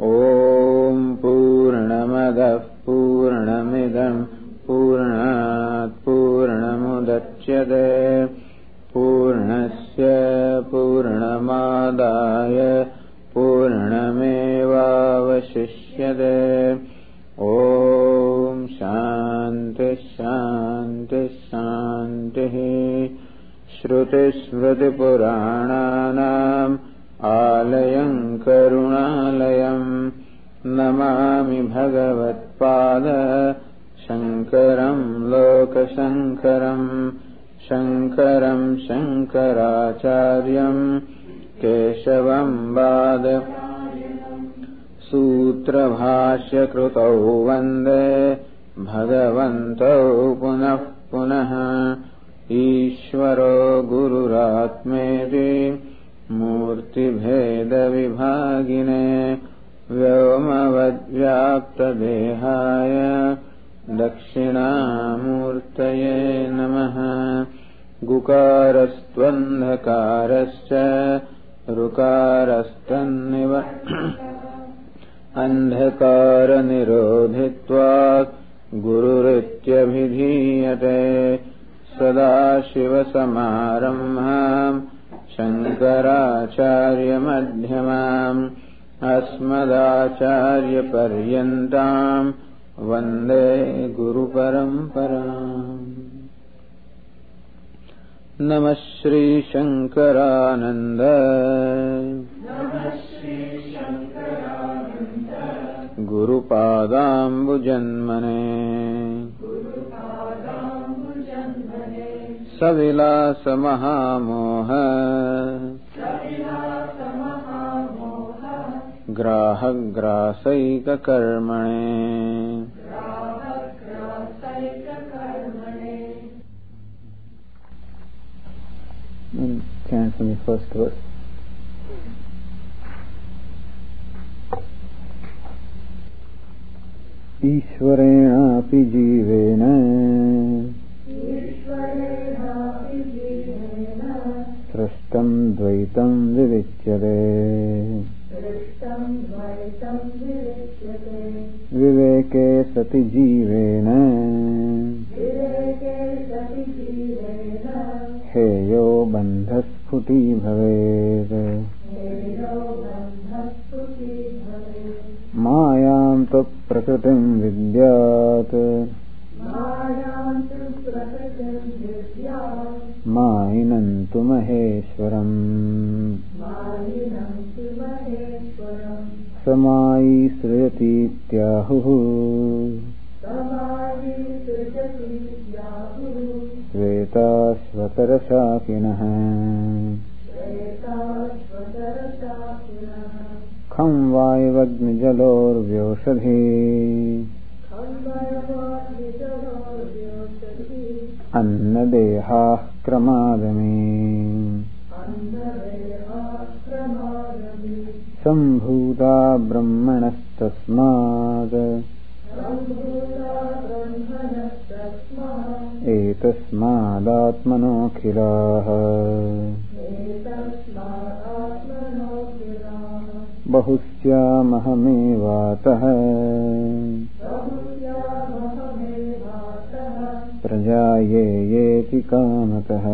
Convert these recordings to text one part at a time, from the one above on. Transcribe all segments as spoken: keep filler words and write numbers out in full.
ॐ पूर्णमदः पूर्णमिदं पूर्णात् पूर्णमुदच्यते पूर्णस्य पूर्णमादाय पूर्णमेवावशिष्यते। ॐ शान्ति शान्ति शान्तिः। श्रुतिस्मृतिपुराणानाम् आलयं करुणालयं नमामि भगवत्पाद शङ्करं लोकशङ्करं शङ्करं शङ्कराचार्यं केशवं वाद सूत्रभाष्यकृतौ वन्दे भगवन्तौ पुनः पुनः। ईश्वरो गुरुरात्मेति मूर्तिभेदविभागिने व्योमवद्व्याप्तदेहाय दक्षिणामूर्तये नमः। गुकारस्त्वन्धकारश्च ऋकारस्तन्निव अन्धकारनिरोधित्वात् गुरुरित्यभिधीयते। सदाशिवसमारम्भाम् शङ्कराचार्यमध्यमाम् अस्मदाचार्यपर्यन्ताम् वन्दे गुरुपरम्पराम्। नमः श्रीशङ्करानन्द गुरुपादाम्बुजन्मने सविलासमहामोह ग्राहग्रासैककर्मणे। Chant from the first verse. ईश्वरेणापि जीवेन सृष्टं द्वैतं विविच्यते। विवेके सति जीवेन हेयो बन्धस्फुटी भवेत्। मायां तु प्रकृतिं विद्यात् मायिनं तु महेश्वरम्। समायि सृजतीत्याहुः श्वेताश्वतरशाकिनः। खं वायुवग्निजलोर्व्योषधी अन्नदेहाः क्रमादमे। सम्भूता ब्रह्मणस्तस्मात् एतस्मादात्मनोऽखिलाः। बहुस्यामहमेवातः प्रजायेयेति कामतः।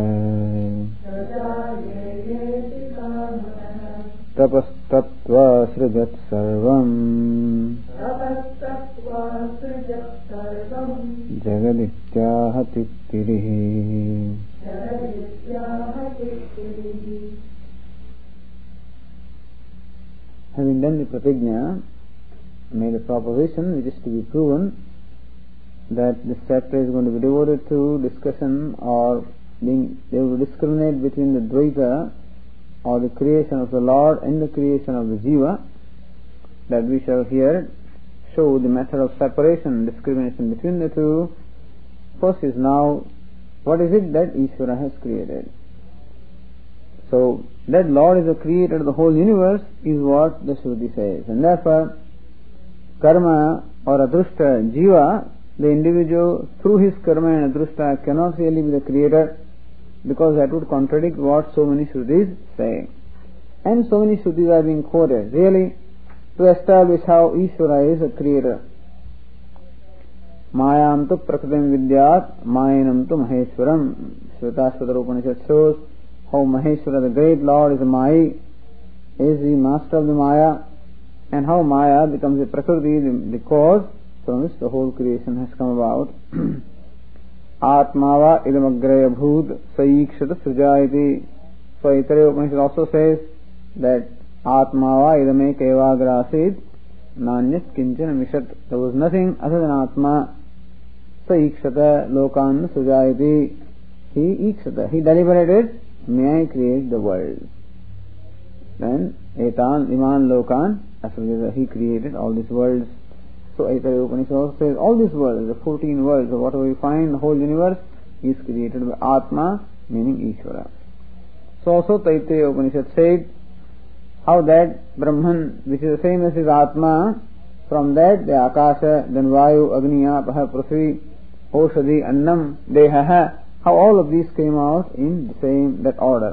तपस्तप्त्वा सृजत् सर्वम् जगदित्याहतित्तिरिः। Having done the pratigna, made a proposition which is to be proven that this chapter is going to be devoted to discussion or being able to discriminate between the Dvaita or the creation of the Lord and the creation of the Jiva, that we shall here show the method of separation, discrimination between the two. First is now, what is it that Ishvara has created? So, that Lord is the creator of the whole universe is what the Shruti says. And therefore, karma or adrushta, jiva, the individual through his karma and adrushta cannot really be the creator, because that would contradict what so many Shrutis say. And so many Shrutis are being quoted. Really, to establish how Ishvara is a creator. Mayam tu prakritim vidyat, mayanam tu maheshwaram. Shvetashvatara Upanishad shows how Maheshwara, the great Lord, is a Mai, is the master of the Maya, and how Maya becomes a Prakriti, the, the cause from which the whole creation has come about. Atmava idamagraya bhud saikshata sujayati. So Aitareya Upanishad also says that Atmava idame kevagrasid nanyat kinchana mishat. There was nothing other than Atma. Saikshata lokan sujayati. He ikshata, he deliberated, may I create the world. Then etan iman lokan asrajata, he created all these worlds. So Aitareya Upanishad also says all these worlds, the fourteen worlds, or whatever we find, the whole universe is created by Atma, meaning Ishvara. So also Taittiriya Upanishad said how that Brahman, which is the same as his Atma, from that the Akasha, then Vayu, Agni, Apaha, Prithvi, Oshadhi, Annam, Dehaha, how all of these came out in the same, that order.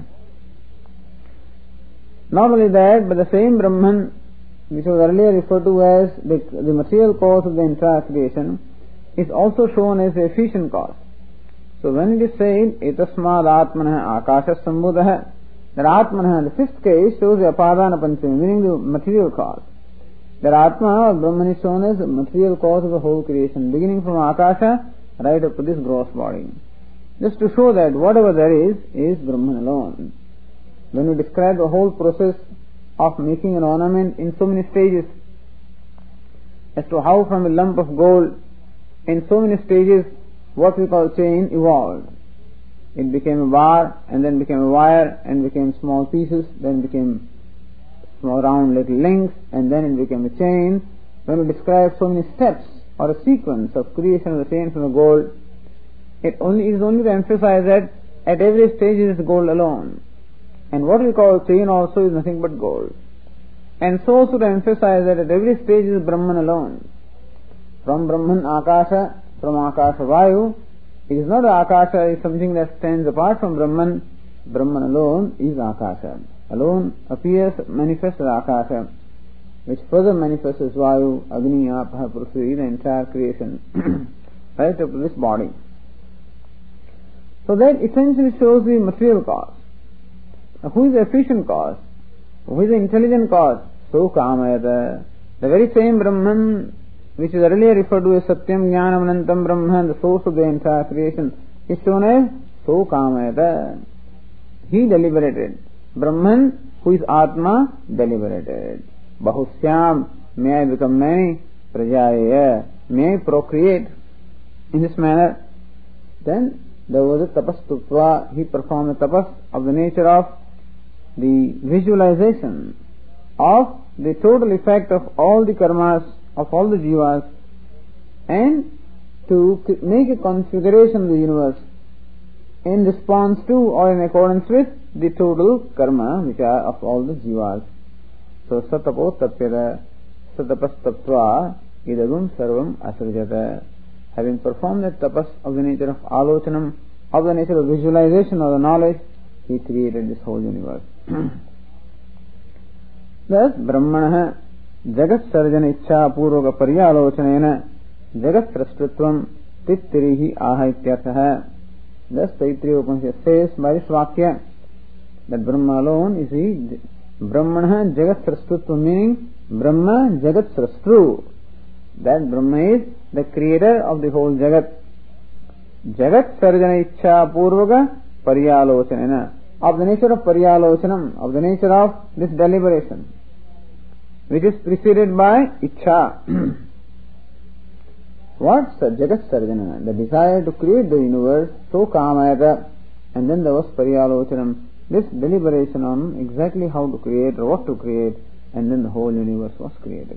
Not only that, but the same Brahman, which was earlier referred to as the, the material cause of the entire creation, is also shown as the efficient cause. So when it is said, etasmad atmanah akasha sambuddha, that atmanah, the fifth case, shows the apadana panchami, meaning the material cause. That Atma or Brahman is shown as the material cause of the whole creation, beginning from Akasha right up to this gross body. Just to show that whatever there is, is Brahman alone. When we describe the whole process of making an ornament in so many stages, as to how from a lump of gold, in so many stages, what we call chain evolved. It became a bar, and then became a wire, and became small pieces, then became small round little links, and then it became a chain. When we describe so many steps or a sequence of creation of the chain from the gold, it only it is only to emphasize that at every stage it is gold alone. And what we call chain also is nothing but gold. And so also to emphasize that at every stage is Brahman alone. From Brahman Akasha, from Akasha Vayu, it is not Akasha is something that stands apart from Brahman. Brahman alone is Akasha. Alone appears, manifests as Akasha, which further manifests as Vayu, Agni, Apaha, Prithvi, the entire creation, right up to this body. So that essentially shows the material cause. Now, who is the efficient cause? Who is the intelligent cause? So Kamayata. The very same Brahman, which is earlier referred to as Satyam Jnanam Anantam Brahman, the source of the entire creation, is shown as So Kamayata. He deliberated. Brahman, who is Atma, deliberated. Bahusyam, may I become many, Prajaya, may I procreate. In this manner, then there was a tapas tutva, he performed a tapas of the nature of the visualization of the total effect of all the karmas, of all the jivas, and to make a configuration of the universe in response to or in accordance with the total karma which are of all the jivas. So satapo tapyada satapas tapva idagum sarvam asrajata. Having performed that tapas of the nature of alochanam, of the nature of visualization of the knowledge, he created this whole universe. Thus Brahmanah jagat sarjana ichcha purvaka paryalochanena jagat srashtutvam tittirihi aha ityartha. Thus Taittiriya Upanishad says by this vakya that Brahma alone is the Brahmanah jagat srashtutvam, meaning Brahma jagat srastru. That Brahma is the creator of the whole jagat. Jagat sarjana ichcha purvaka paryalochanena, of the nature of paryalochanam, of the nature of this deliberation, which is preceded by ichcha. What? Jagat sarjana, the desire to create the universe, so kamayata, and then there was paryalochanam, this deliberation on exactly how to create or what to create, and then the whole universe was created.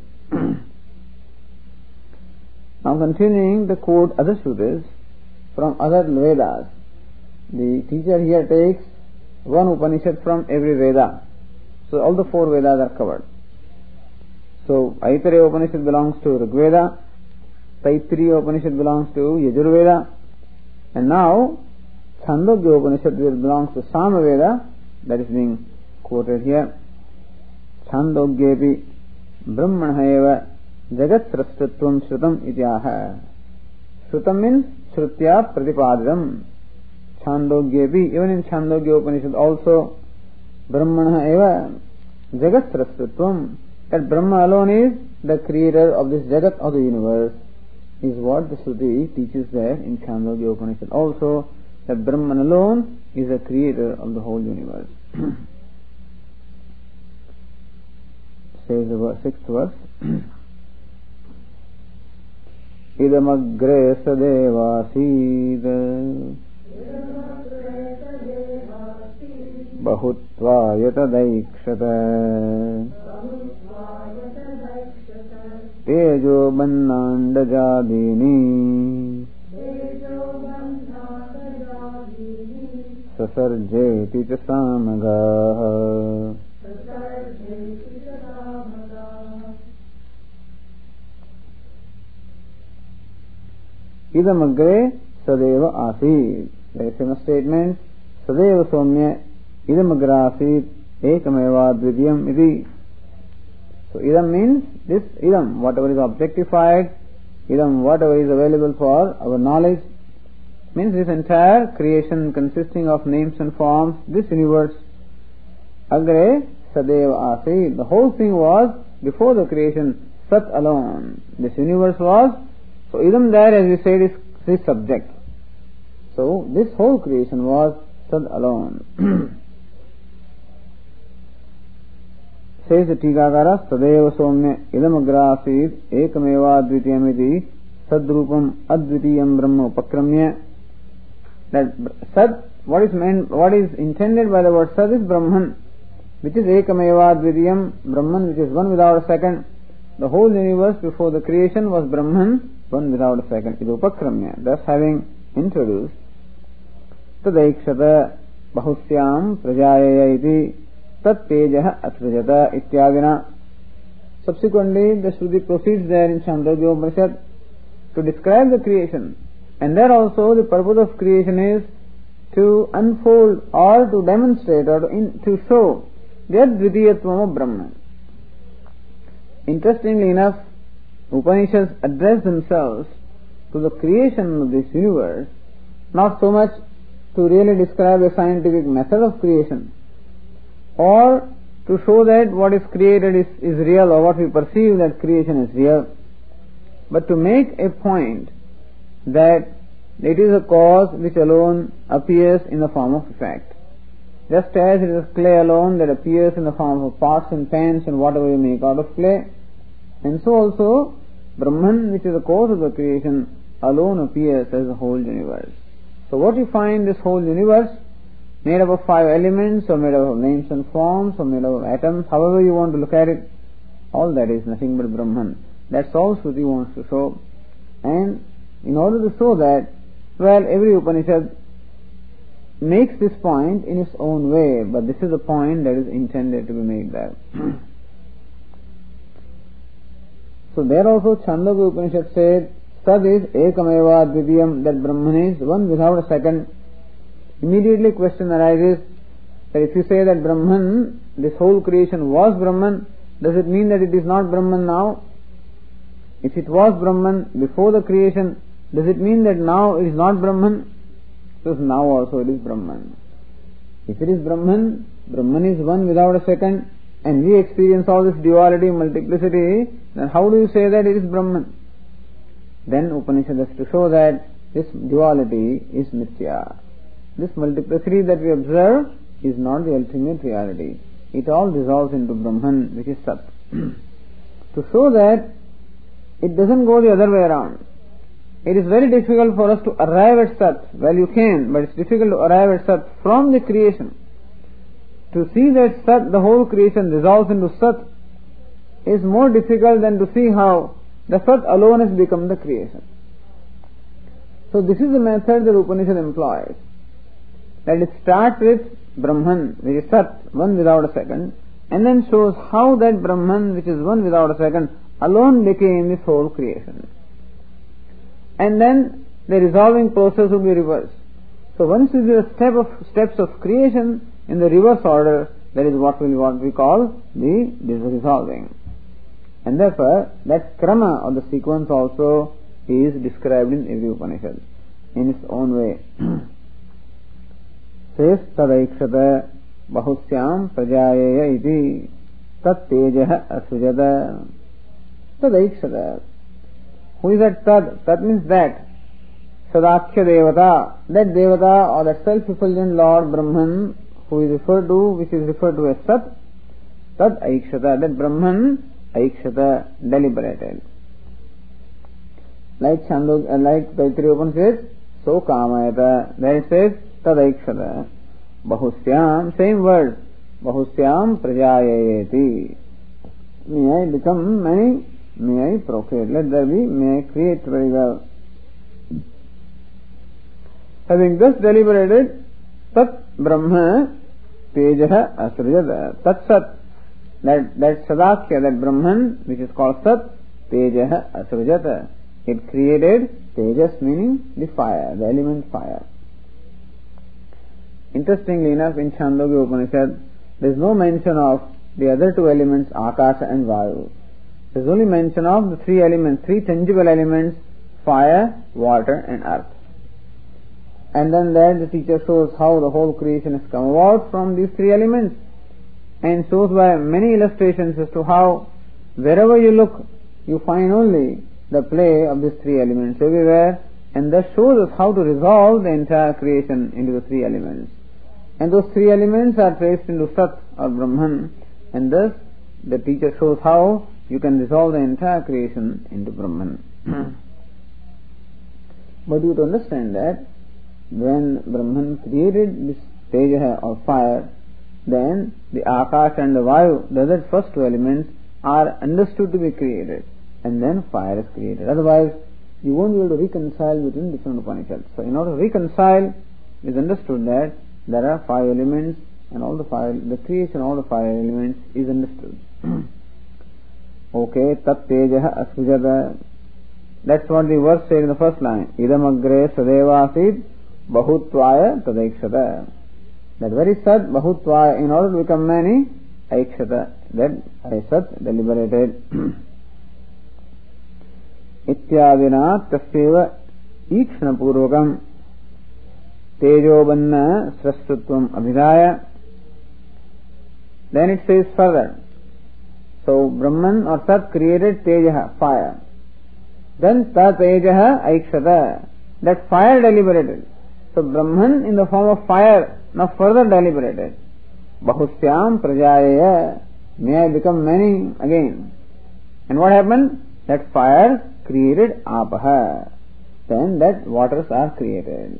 Now continuing the quote other sutras from other Vedas. The teacher here takes one Upanishad from every Veda. So all the four Vedas are covered. So Aitareya Upanishad belongs to Rig Veda, Taittiriya Upanishad belongs to Yajurveda, and now Chandogya Upanishad belongs to Samaveda, that is being quoted here. Chandogyepi Brahmana eva jagat srashtatvam shrutam ityaha. Shrutam means Shrutya Pratipadam. Chandogyepi, even in Chandogya Upanishad also, Brahmana eva jagat srashtatvam, that Brahma alone is the creator of this jagat of the universe, is what the Shruti teaches there in Chandogya Upanishad also, that Brahman alone is the creator of the whole universe. Says the verse, sixth verse. Idamagre sadevasid bahutva yatadaikshata tejo bannandajadini sasarjeti cha samagaha. Idam agre sadeva asid. There is a statement, sadeva somya idam agra asid ekameva dvidiyam iti. So idam means this idam, whatever is objectified, idam, whatever is available for our knowledge, means this entire creation consisting of names and forms, this universe, agre sadeva asid. The whole thing was before the creation, sat alone. This universe was. So idam there, as we said, is this subject. So this whole creation was sad alone. Says the Tikakara, Sadeva Somya idam agra asid ekameva dvitiyamiti sadrupam advitiyam brahma upakramya. That sad, what is meant, what is intended by the word sad is Brahman, which is ekameva dvitiyam, Brahman, which is one without a second. The whole universe before the creation was Brahman, one without a second. Is upakramya. Thus having introduced tadaikshata bahusyam prajayaya iti tat tejaha atrajata ityadina. Subsequently, the Shruti proceeds there in Chandogya Upanishad to describe the creation. And there also the purpose of creation is to unfold or to demonstrate or to, in, to show the Advitiyatvam of Brahman. Interestingly enough, Upanishads address themselves to the creation of this universe, not so much to really describe a scientific method of creation, or to show that what is created is, is real, or what we perceive that creation is real, but to make a point that it is a cause which alone appears in the form of effect. Just as it is clay alone that appears in the form of pots and pans and whatever you make out of clay, and so also Brahman, which is the cause of the creation, alone appears as the whole universe. So what you find, this whole universe, made up of five elements, or made up of names and forms, or made up of atoms, however you want to look at it, all that is nothing but Brahman. That's all Shruti wants to show. And in order to show that, well, every Upanishad makes this point in its own way, but this is the point that is intended to be made there. So there also Chandogya Upanishad said, Sad is ekameva dvitiyam, that Brahman is one without a second. Immediately question arises that if you say that Brahman, this whole creation was Brahman, does it mean that it is not Brahman now? If it was Brahman before the creation, does it mean that now it is not Brahman? Because now also it is Brahman. If it is Brahman, Brahman is one without a second, and we experience all this duality, multiplicity, then how do you say that it is Brahman? Then Upanishad has to show that this duality is mithya. This multiplicity that we observe is not the ultimate reality. It all dissolves into Brahman, which is Sat. To show that it doesn't go the other way around. It is very difficult for us to arrive at Sat. Well, you can, but it's difficult to arrive at Sat from the creation. To see that Sat, the whole creation, dissolves into Sat is more difficult than to see how the Sat alone has become the creation. So this is the method that Upanishad employs. That it starts with Brahman, which is Sat, one without a second, and then shows how that Brahman, which is one without a second, alone became this whole creation. And then the resolving process will be reversed. So once you do a step of steps of creation in the reverse order, that is what we what we call the this resolving. And therefore, that krama or the sequence also is described in every Upanishad in its own way. Says tadaikshata bahusyam prajayeya iti tat tejah asujada. Tadaikshata. Who is that tad? That means that. Sadakhya devata. That devata or that self-effulgent Lord Brahman who is referred to, which is referred to as Sat. Tad aikshata. That Brahman aikshata, deliberated. Like Chandog, uh, like Taittiriya Upanishad says, so kamayata. There it says tad aikshata. Bahusyam, same word. Bahusyam prajayayeti. May I become many, may I procreate. Let there be, may I create very well. Having thus deliberated, tat brahma tejaha asrujata. Tat sat. That, that Sadakya, that Brahman, which is called Sat, Tejaha Asrujata. It created Tejas, meaning the fire, the element fire. Interestingly enough, in Chandogya Upanishad, there is no mention of the other two elements, Akasha and Vayu. There is only mention of the three elements, three tangible elements, fire, water and earth. And then there the teacher shows how the whole creation has come about from these three elements. And shows by many illustrations as to how wherever you look, you find only the play of these three elements everywhere, and that shows us how to resolve the entire creation into the three elements. And those three elements are traced into Sat or Brahman, and thus the teacher shows how you can resolve the entire creation into Brahman. But you have to understand that when Brahman created this Tejaha or fire, then the Akash and the Vayu, the other first two elements, are understood to be created, and then fire is created. Otherwise, you won't be able to reconcile between different Upanishads. So, in order to reconcile, it is understood that there are five elements, and all the five, the creation of all the five elements is understood. Okay, tat tejaha asujada. That's what the verse said in the first line. Idam agre sadevasid bahutvaya tadaikshata. That very Sat, Bahutva, in order to become many, Aikshata, that Sat deliberated. Ityadina tasyeva ikshana purvakam tejobanna srastutvam abhidaya. Then it says further. So Brahman or Sat created Tejaha, fire. Then Ta Tejaha Aikshata, that fire deliberated. So Brahman in the form of fire now further deliberated. Bahusyam prajayaya, may I become many again. And what happened? That fire created apaha. Then that waters are created.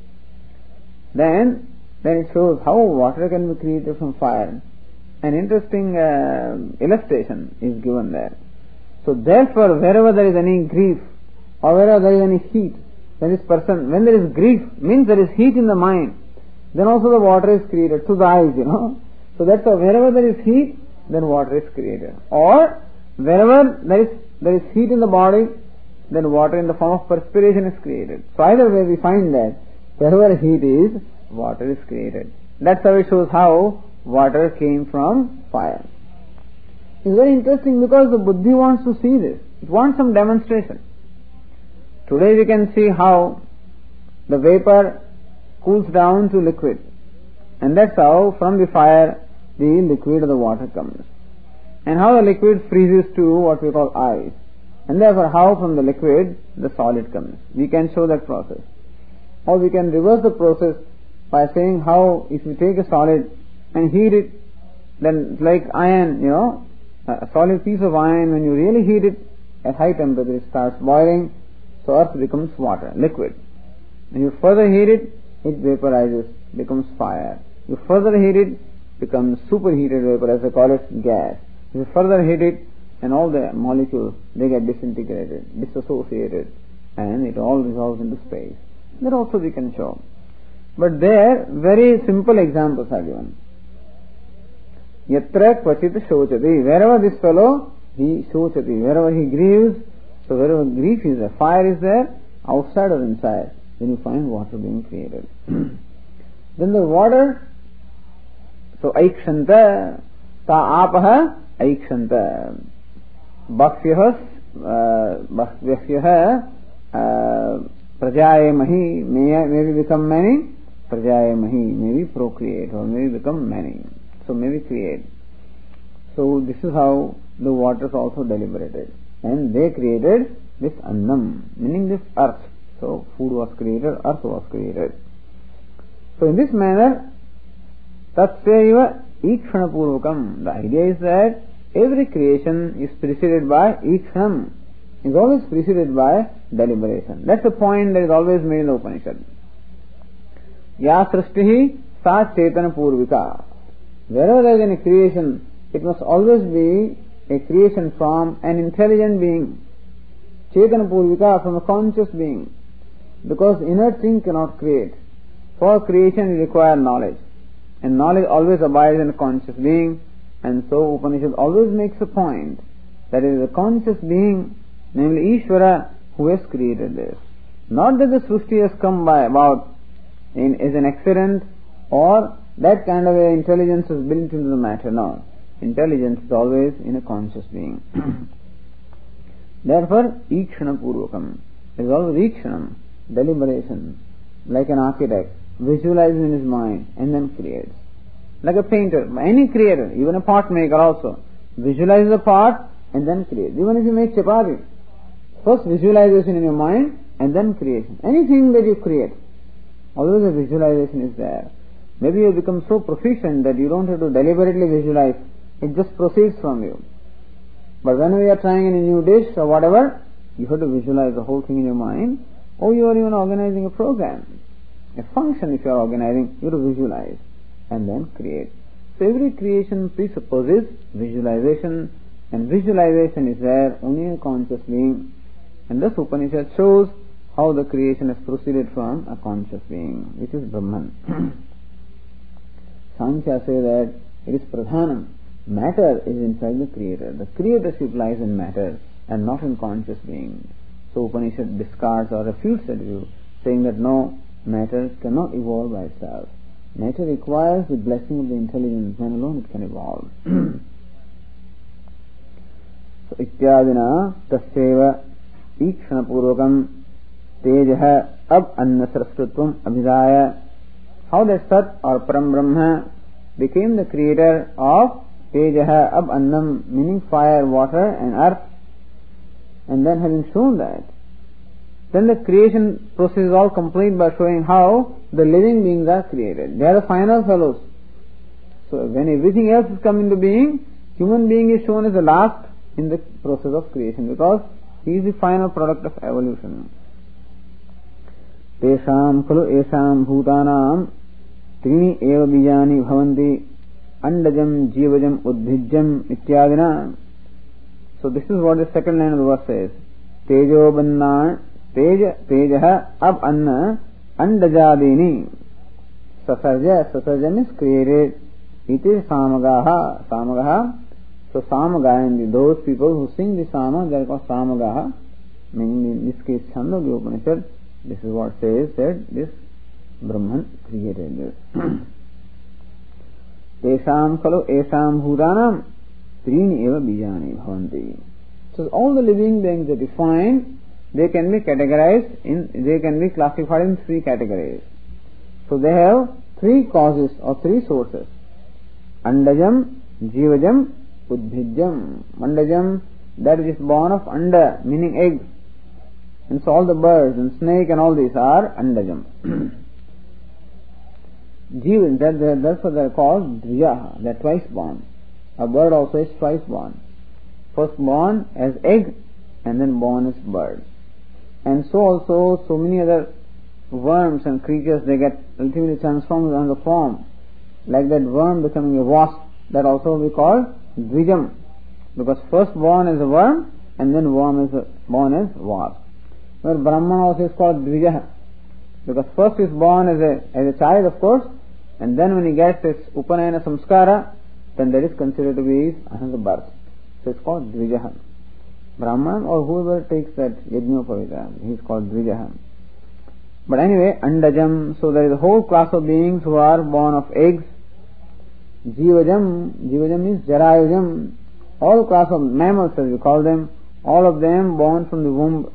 Then, then it shows how water can be created from fire. An interesting uh, illustration is given there. So therefore, wherever there is any grief or wherever there is any heat, then this person, when there is grief, means there is heat in the mind. Then also the water is created through the eyes, you know. So that's why wherever there is heat, then water is created. Or wherever there is there is heat in the body, then water in the form of perspiration is created. So either way we find that wherever heat is, water is created. That's how it shows how water came from fire. It's very interesting because the buddhi wants to see this. It wants some demonstration. Today we can see how the vapor cools down to liquid, and that's how from the fire the liquid or the water comes, and how the liquid freezes to what we call ice, and therefore how from the liquid the solid comes. We can show that process, or we can reverse the process by saying how if you take a solid and heat it, then it's like iron, you know, a solid piece of iron, when you really heat it at high temperature it starts boiling, so earth becomes water, liquid. When you further heat it, it vaporizes, becomes fire. You further heat it, becomes superheated vapor, as they call it, gas. You further heat it, and all the molecules, they get disintegrated, disassociated, and it all dissolves into space. That also we can show. But there, very simple examples are given. Yatra kvachit shochati. Wherever this fellow, he shochati. Wherever he grieves, so wherever grief is there, fire is there, outside or inside, then you find water being created. Then the water, so aikshanta, ta apaha aikshanta. Bhakshyah Bhakshyah Prajaye Mahi, may, may we become many, Prajaye Mahi, may we procreate or may we become many. So may we create. So this is how the waters also deliberated. And they created this Annam, meaning this earth. So food was created, earth was created. So in this manner, Tatsaiva Ikshana Purvakam. The idea is that every creation is preceded by Ikshanam, is always preceded by deliberation. That's the point that is always made in the Upanishad. Ya Srishtihi Sa Chetana Purvika. Wherever there is any creation, it must always be a creation from an intelligent being. Chetana Purvika, from a conscious being. Because inert thing cannot create. For creation you require knowledge. And knowledge always abides in a conscious being. And so Upanishad always makes a point that it is a conscious being, namely Ishvara, who has created this. Not that the Srishti has come by about in, as an accident or that kind of a intelligence is built into the matter. No. Intelligence is always in a conscious being. Therefore, Ikshana Purvakam. There is always Ikshanam, deliberation, like an architect, visualizes in his mind and then creates. Like a painter, any creator, even a pot maker also, visualizes a pot and then creates. Even if you make chapati, first visualization in your mind and then creation. Anything that you create, always a visualization is there. Maybe you become so proficient that you don't have to deliberately visualize, it just proceeds from you. But when we are trying in a new dish or whatever, you have to visualize the whole thing in your mind, or you are even organizing a program. A function if you are organizing, you have to visualize and then create. So every creation presupposes visualization, and visualization is there only in a conscious being. And this Upanishad shows how the creation has proceeded from a conscious being, which is Brahman. Sankhya say that it is Pradhanam. Matter is in fact the creator. The creatorship lies in matter and not in conscious being. So Upanishad discards or refutes that view, saying that no, matter cannot evolve by itself. Matter requires the blessing of the intelligence, then alone it can evolve. So ityadina tasyeva ikshana purvakam tejaha ab anna sarasvatvam abhidaya. How that Sat or Param Brahma became the creator of tejaha ab annam, meaning fire, water and earth, and then having shown that, then the creation process is all complete by showing how the living beings are created. They are the final fellows. So when everything else is come into being, human being is shown as the last in the process of creation, because he is the final product of evolution. Tesham khalu esham bhutanam trini eva bijani bhavanti andajam jivajam udbhijjam ityadina. So this is what the second line of the verse says. Tejo banna tej tejaha ab anna andajadini. Sasarja, sasarja means created. It is samagaha, samagaha. So samagayandi, those people who sing the sama, they are called samagaha. Meaning in this case Chandogya Upanishad, this is what says that this Brahman created this. Tesham khalu esham bhutanam trini eva bijani bhavanti. So all the living beings that you find, they can be categorized in, they can be classified in three categories. So they have three causes or three sources. Andajam, Jivajam, Udbhijjam. Andajam, that which is born of Anda, meaning egg. And so all the birds and snake and all these are Andajam. Jivan, that, that's what they are called Dvijaha, they are twice born. A bird also is twice born. First born as egg and then born as bird. And so also so many other worms and creatures, they get ultimately transformed into another form. Like that worm becoming a wasp, that also will be called Dvijam. Because first born as a worm and then worm is born as wasp. Where Brahman also is called Dvijaha. Because first is born as a, as a child of course, and then when he gets his Upanayana Samskara, then that is considered to be another birth. So it's called Dvijaha. Brahman or whoever takes that Yajñopavita, he is called Dvijaha. But anyway, Andajam, so there is a whole class of beings who are born of eggs. Jivajam, Jivajam means Jarayujam, all class of mammals as we call them, all of them born from the womb.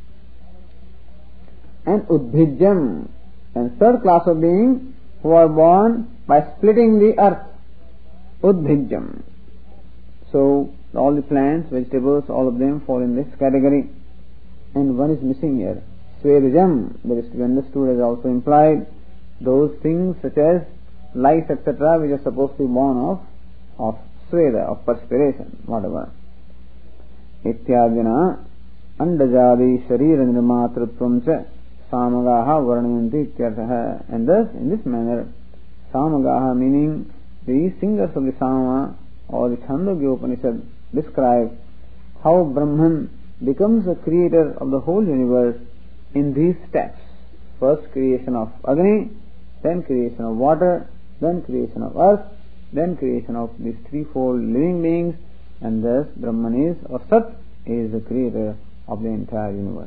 And Udbhijyam, and third class of beings who are born by splitting the earth. Udbhijyam. So all the plants, vegetables, all of them fall in this category. And one is missing here. Svedajam, that is to be understood as also implied, those things such as lice, et cetera, which are supposed to be born of, of sweda, of perspiration, whatever. Ityadina andajadi sharira nirmatritvam cha samagaha varnayanti ityarthaha. And thus, in this manner, samagaha, meaning the singers of the Sama or the Chandogya Upanishad, describe how Brahman becomes the creator of the whole universe in these steps. First creation of Agni, then creation of water, then creation of earth, then creation of these threefold living beings, and thus Brahman is, or Sat, is the creator of the entire universe.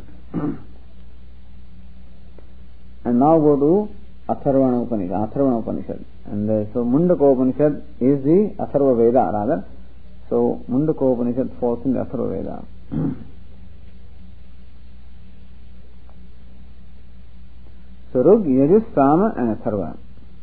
And now go to Atharvana Upanishad. Atharvana Upanishad. And uh, so Mundaka Upanishad is the Atharva Veda rather. So Mundaka Upanishad falls in the Atharva Veda. So Rug, Yajus, Sama and Atharva.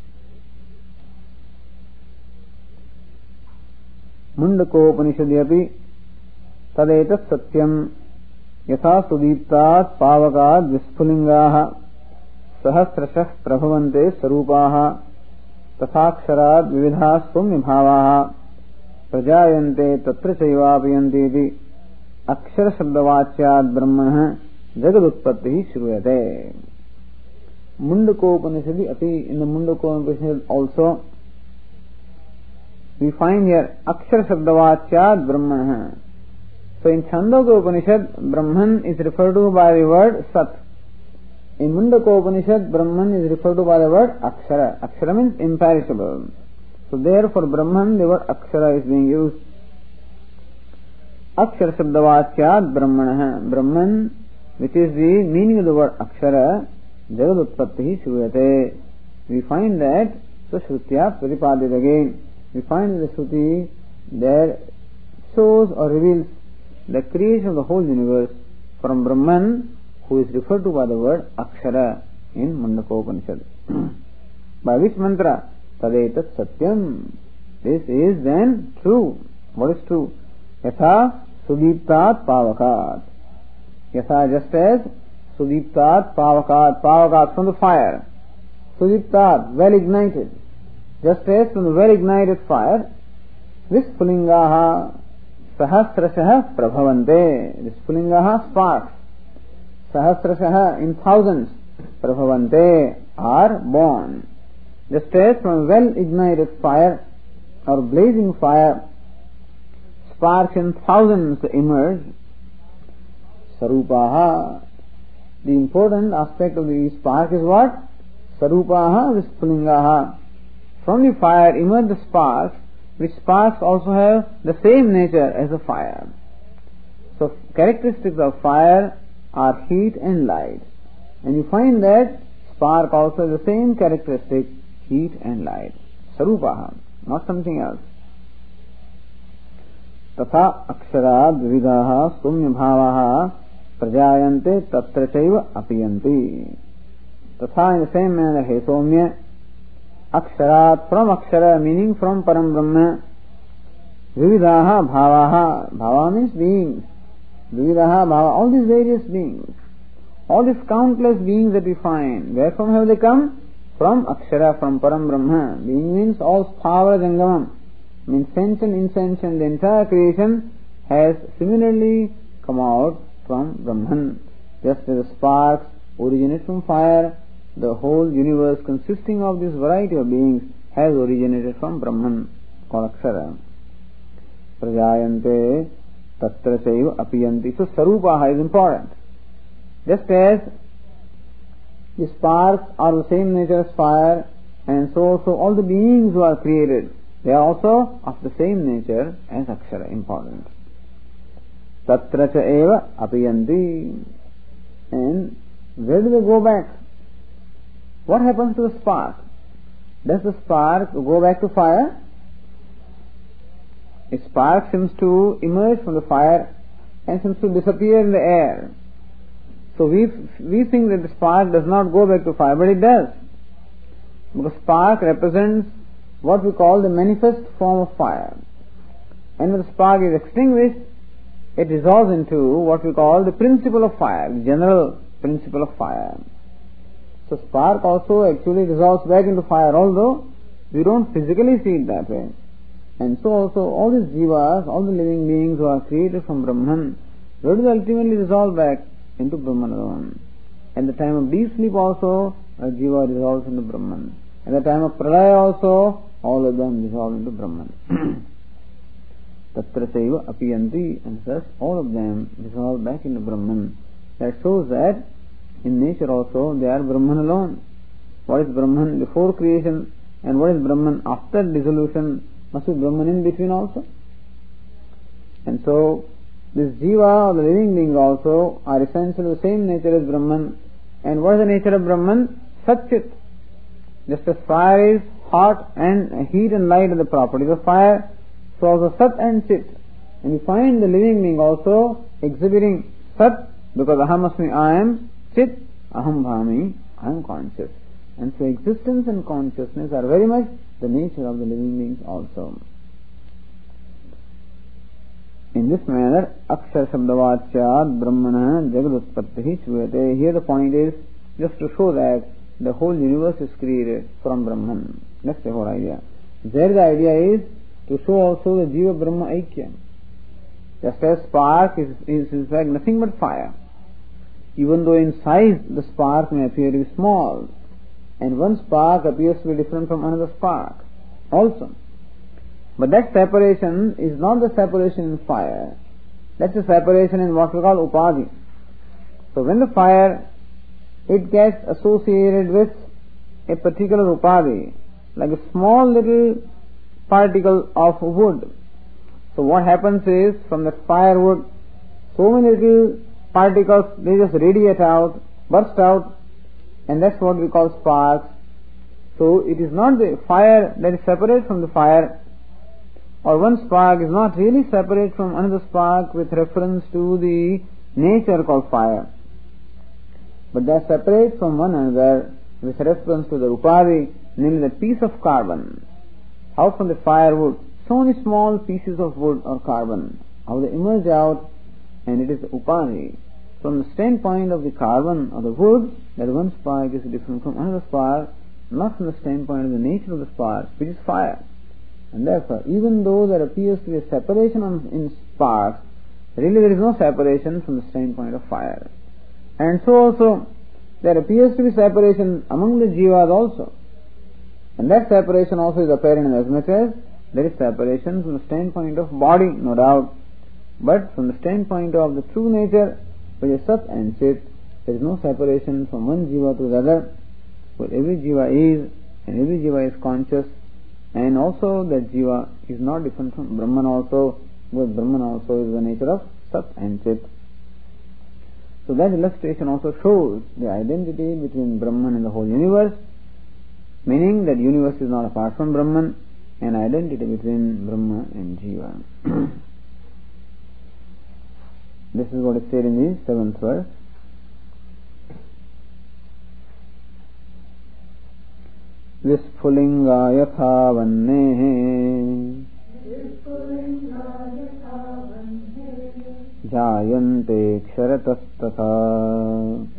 Mundakopaniषद्यपि तदेतत् सत्यम् यथा सुदीप्तात् पावकात् विस्फुलिङ्गाः सहस्रशः प्रभवन्ते स्वरूपाः तथाक्षरात् विविधाः सौम्यभावाः प्रजायन्ते तत्र चैवापयन्तीति अक्षरशब्दवाच्यात् ब्रह्मणः जगदुत्पत्तिः श्रूयते. Mundakopaniषदि अपि, in the Mundakopaniषद also we find here Akshara Shabdavachyat Brahmanah. So in Chandogya Upanishad, Brahman is referred to by the word Sat. In Mundaka Upanishad, Brahman is referred to by the word Akshara. Akshara means imperishable. So therefore Brahman, the word Akshara is being used. Akshara Shabdavachyat Brahmanah. Brahman, which is the meaning of the word Akshara, Jagadutpattihi Shruyate. We find that, so Shrutya Pratipadit again. We find in the Shruti there shows or reveals the creation of the whole universe from Brahman, who is referred to by the word Akshara in Mundaka Upanishad. By which mantra? Tadetat Satyam. This is then true. What is true? Yatha Sudiptat Pavakat. Yatha, just as Sudiptat Pavakat. Pavakat, from the fire. Sudiptat, well ignited. Just as from the well ignited fire, Vispulingaha Sahasrashaha Prabhavante. Vispulingaha, sparks. Sahasrashaha, in thousands. Prabhavante, are born. Just as from well ignited fire or blazing fire, sparks in thousands emerge. Sarupaha. The important aspect of the spark is what? Sarupaha Vispulingaha. From the fire emerge the sparks, which sparks also have the same nature as the fire. So characteristics of fire are heat and light. And you find that spark also has the same characteristic, heat and light. Sarupaha, not something else. Tatha aksharad vividaha sumyabhavaha prajayante tatra chaiva apiyanti. Tatha, in the same manner, he Somya, Aksharat, from Akshara, meaning from Param Brahma. Vividaha bhavaha. Bhava means beings. Vividaha bhava, all these various beings. All these countless beings that we find, where from have they come? From Akshara, from Param Brahma. Being means all power jangamam. Means sentient, insentient, the entire creation has similarly come out from Brahman. Just as the sparks originate from fire, the whole universe consisting of this variety of beings has originated from Brahman, called Akshara. Prajayante tatra chaiva apiyanti. So Sarupaha is important. Just as the sparks are the same nature as fire, and so so all the beings who are created, they are also of the same nature as Akshara, important. Tatra chaiva apiyanti. And where do they go back? What happens to the spark? Does the spark go back to fire? A spark seems to emerge from the fire and seems to disappear in the air. So we we think that the spark does not go back to fire, but it does. Because spark represents what we call the manifest form of fire. And when the spark is extinguished, it dissolves into what we call the principle of fire, the general principle of fire. So spark also actually dissolves back into fire, although we don't physically see it that way. And so also all these jivas, all the living beings who are created from Brahman, where do they ultimately dissolve back? Into Brahman alone. At the time of deep sleep also, a jiva dissolves into Brahman. At the time of pralaya also, all of them dissolve into Brahman. Tatra saiva apiyanti, and thus all of them dissolve back into Brahman. That shows that in nature also they are Brahman alone. What is Brahman before creation and what is Brahman after dissolution must be Brahman in between also. And so this jiva or the living beings also are essentially the same nature as Brahman. And what is the nature of Brahman? Satchit. Just as fire is hot and heat and light are the properties of fire, so also Sat and Chit. And we find the living being also exhibiting Sat, because Aham Asmi, I am, Chit, Aham Bhami, I am conscious. And so existence and consciousness are very much the nature of the living beings also. In this manner, Akshar Shabdavachyad Brahmana Jagadutpattihi Shvuyate. Here the point is just to show that the whole universe is created from Brahman. That's the whole idea. There the idea is to show also the Jiva Brahma Aikya. Just as spark is, is in fact nothing but fire. Even though in size the spark may appear to be small, and one spark appears to be different from another spark also. But that separation is not the separation in fire. That's the separation in what we call upadhi. So when the fire, it gets associated with a particular upadhi, like a small little particle of wood. So what happens is, from that firewood, so many little particles, they just radiate out, burst out, and that's what we call sparks. So it is not the fire that is separate from the fire, or one spark is not really separate from another spark with reference to the nature called fire, but they are separate from one another with reference to the upadhi, namely the piece of carbon. How from the firewood, so many small pieces of wood or carbon, how they emerge out, and it is the upadhi. From the standpoint of the carbon or the wood, that one spark is different from another spark, not from the standpoint of the nature of the spark, which is fire. And therefore, even though there appears to be a separation on, in sparks, really there is no separation from the standpoint of fire. And so also, there appears to be separation among the jivas also. And that separation also is apparent in as much as there is separation from the standpoint of body, no doubt. But from the standpoint of the true nature, which is Sat and Chit, there is no separation from one jiva to the other. But every jiva is, and every jiva is conscious, and also that jiva is not different from Brahman also, because Brahman also is the nature of Sat and Chit. So that illustration also shows the identity between Brahman and the whole universe, meaning that universe is not apart from Brahman, and identity between Brahma and jiva. This is what is said in the seventh verse. Visphulinga yatha vannehe jayante ksharatas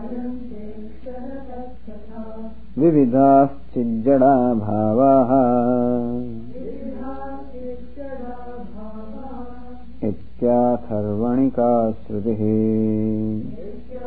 vividhas chijjada bhavaha ityatharvanika shrutihi.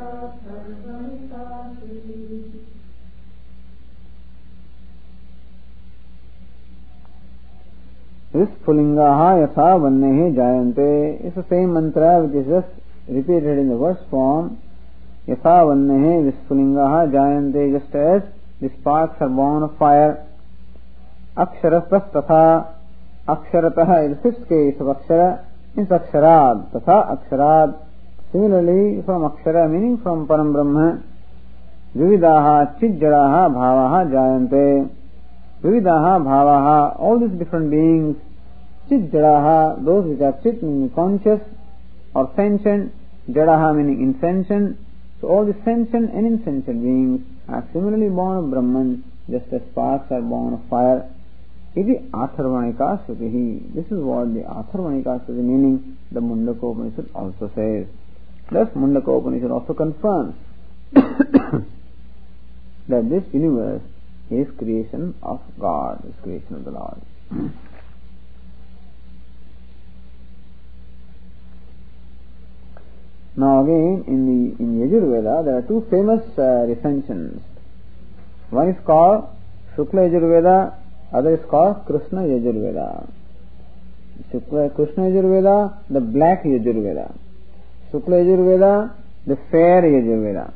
Visphulingaha yatha vannehe jayante. It's the same mantra which is just repeated in the verse form. Yatha vannehe visphulingaha jayante, just as the sparks are born of fire. Aksharatas tatha. Aksharataha is the fifth case of akshara, means aksharad. Tatha aksharad. Similarly, from akshara meaning from Param Brahma. Vividaha chijjadaha bhavaha jayante. Vividaha bhavaha, all these different beings Chit Jadaha, those which are Chit meaning conscious or sentient, Jadaha meaning insentient. So all the sentient and insentient beings are similarly born of Brahman, just as sparks are born of fire. Iti Atharvanika Shruti. This is what the Atharvanika Shruti meaning the Mundaka Upanishad also says. Thus Mundaka Upanishad also confirms that this universe is creation of God, is creation of the Lord. Now again, in the in Yajurveda, there are two famous uh, recensions. One is called Shukla Yajurveda, other is called Krishna Yajurveda. Shukla Krishna Yajurveda, the black Yajurveda. Shukla Yajurveda, the fair Yajurveda.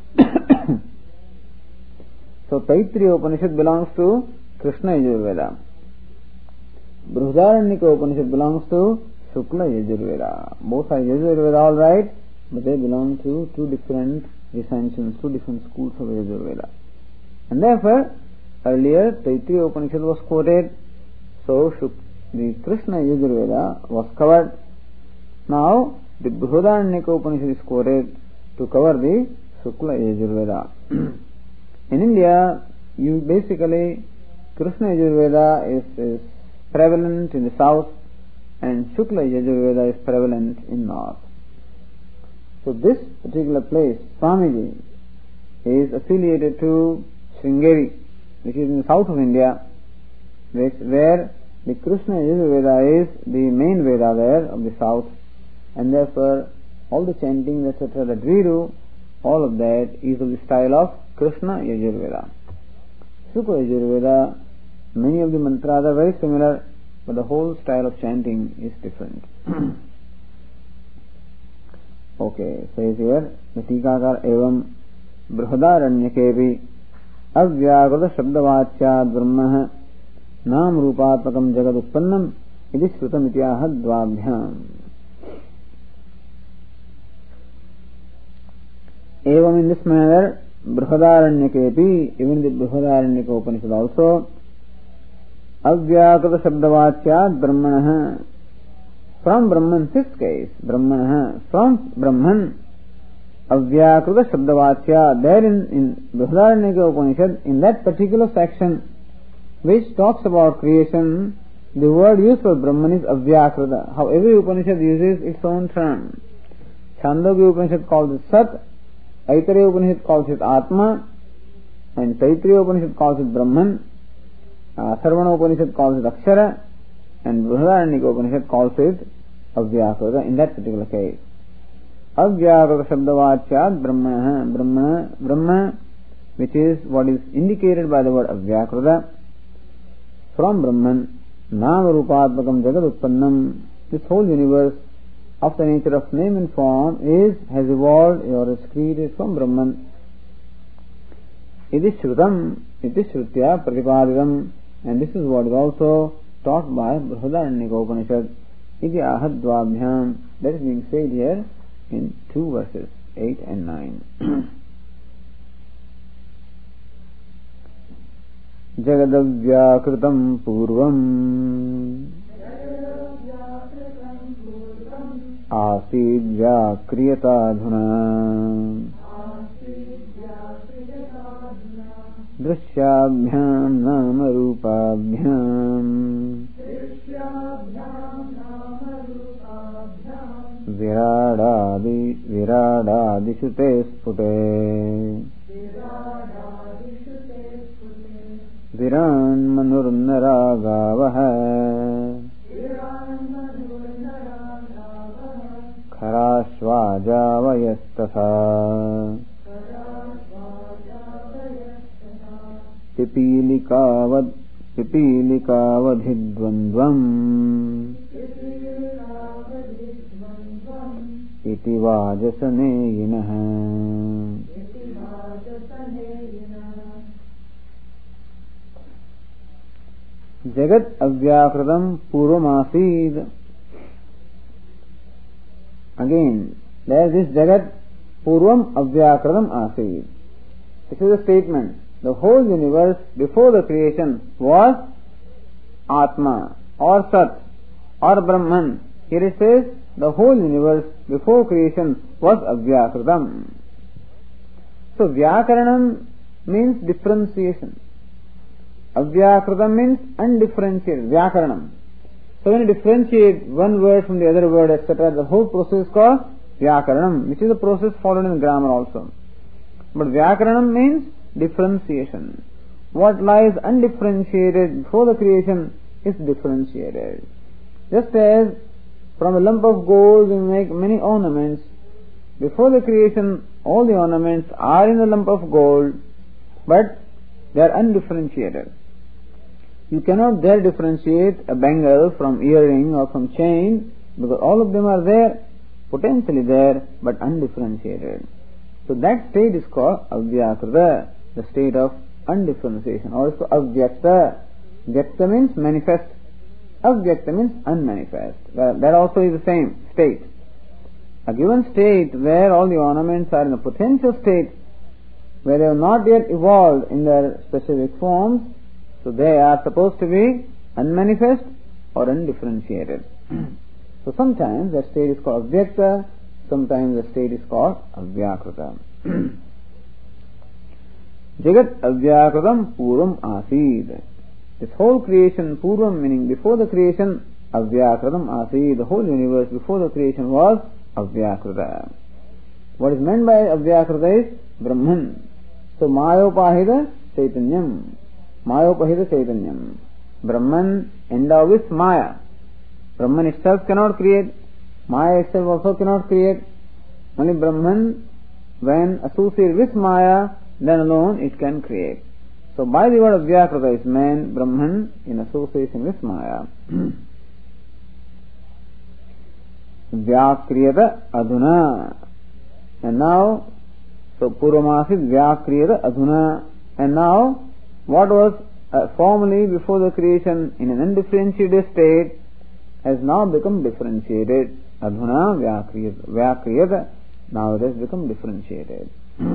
So Taittiriya Upanishad belongs to Krishna Yajurveda. Brihadaranyaka Upanishad belongs to Shukla Yajurveda. Both are Yajurveda, all right, but they belong to two different recensions, two different schools of Yajurveda. And therefore, earlier Taittiriya Upanishad was quoted, so the Krishna Yajurveda was covered. Now, the Brihadaranyaka Upanishad is quoted to cover the Shukla Yajurveda. In India, you basically, Krishna Yajurveda is, is prevalent in the south and Shukla Yajurveda is prevalent in north. So this particular place, Swamiji, is affiliated to Sringeri, which is in the south of India, which, where the Krishna Yajurveda is the main Veda there of the south, and therefore all the chanting, et cetera that we do, all of that is of the style of Krishna Yajurveda. Shukla Yajurveda, many of the mantras are very similar, but the whole style of chanting is different. Okay, says here, the Tikakar evam Brihadaranyake Avyakrita Shabdavachyad Brahmah Nam Rupatmakam Jagad Uppannam Iti Shrutam Ityaha Dvabhyam. Evam, in this manner, Brihadaranyake, even the Brihadaranyaka Upanishad also, Avyakrita Shabdavachyad Brahmanah, from Brahman, fifth case, Brahmanah, from Brahman, Avyakrita Shabdavacya, there in, in Brihadaranyaka Upanishad, in that particular section which talks about creation, the word used for Brahman is Avyakrita. How every Upanishad uses its own term. Chandogya Upanishad calls it Sat, Aitareya Upanishad calls it Atma, and Taittiriya Upanishad calls it Brahman, Atharvana Upanishad calls it Akshara, and Brihadaranyaka Upanishad calls it Avyakrita in that particular case. Avyakrita Shabdavachyad Brahmana, Brahmana, Brahma, which is what is indicated by the word Avyakrita, from Brahman, Nama Rupatmakam Jagad Uppannam, this whole universe of the nature of name and form is, has evolved or is created from Brahman. Iti Shrutam, Iti Shrutya Pratipaditam, and this is what is also taught by Brihadaranyaka Upanishad. Iti Ahadvabhyam, that is being said here in two verses, eight and nine. Jagadavyakrtam purvam Asid Vyakriyatadhuna Drishyabhyam Nama Rupabhyam Viradadi Viradadishu te spute Viran manurnaragavaha Kharashvajavayastasa Pipilikavad Pipilikavadhidvandvam Iti vajasaneyinaha. Jagat Avyakritam Purvamasid. Again, there is this Jagat Purvam Avyakritam Asid. This is a statement. The whole universe before the creation was Atma or Sat, or Brahman. Here it says the whole universe before creation was Avyakritam. So Vyakaranam means differentiation. Avyakritam means undifferentiated. Vyakaranam. So when you differentiate one word from the other word, et cetera, the whole process is called Vyakaranam, which is a process followed in grammar also. But Vyakaranam means differentiation. What lies undifferentiated before the creation is differentiated. Just as from a lump of gold we make many ornaments, before the creation all the ornaments are in the lump of gold, but they are undifferentiated. You cannot there differentiate a bangle from earring or from chain, because all of them are there, potentially there, but undifferentiated. So that state is called Avyakrita, the state of undifferentiation. Also Avyakta. Vyakta means manifest. Avyakta means unmanifest. That also is the same state. A given state where all the ornaments are in a potential state, where they have not yet evolved in their specific forms, so they are supposed to be unmanifest or undifferentiated. So sometimes that state is called Avyakta, sometimes the state is called Avyakrita. Jagat Avyakritam Purvam Asid. This whole creation, Purvam meaning before the creation, Avyakritam Asid. The whole universe before the creation was Avyakrita. What is meant by Avyakrita is Brahman. So Mayopahita Chaitanyam. Mayopahita Chaitanyam. Brahman endowed with Maya. Brahman itself cannot create. Maya itself also cannot create. Only Brahman, when associated with Maya, then alone it can create. So by the word of Vyakrita is meant Brahman in association with Maya. Vyakriyata Adhuna. And now, so Purvamasid Vyakriyata Adhuna. And now, what was uh, formerly before the creation in an undifferentiated state has now become differentiated. Adhuna Vyakriyata. Vyakriyata. Now it has become differentiated.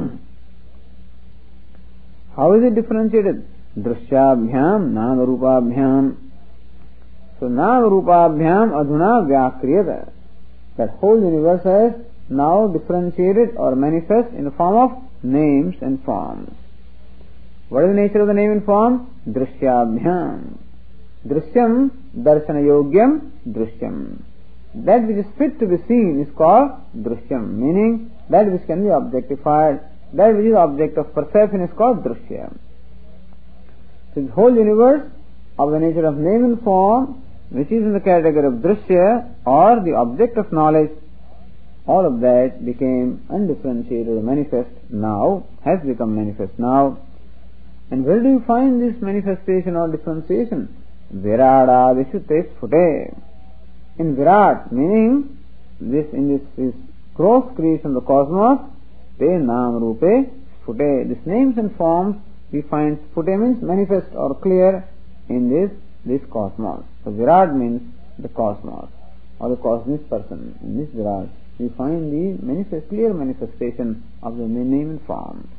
How is it differentiated? Drishyabhyam Namarupabhyam. So Namarupabhyam Adhuna Vyakriyata. That whole universe has now differentiated or manifest in the form of names and forms. What is the nature of the name and form? Drishyabhyam. Drishyam Darshana Yogyam Drishyam. That which is fit to be seen is called Drishyam, meaning that which can be objectified, that which is object of perception is called Drishya. So the whole universe of the nature of name and form, which is in the category of Drishya or the object of knowledge, all of that became undifferentiated or manifest now, has become manifest now. And where do you find this manifestation or differentiation? Virada Vishute Sphute. In Virat, meaning this in this, this gross creation of the cosmos, te nam rupe sphute. These names and forms we find sphute means manifest or clear in this this cosmos. So Virat means the cosmos or the cosmic person. In this Virat we find the manifest, clear manifestation of the name and form.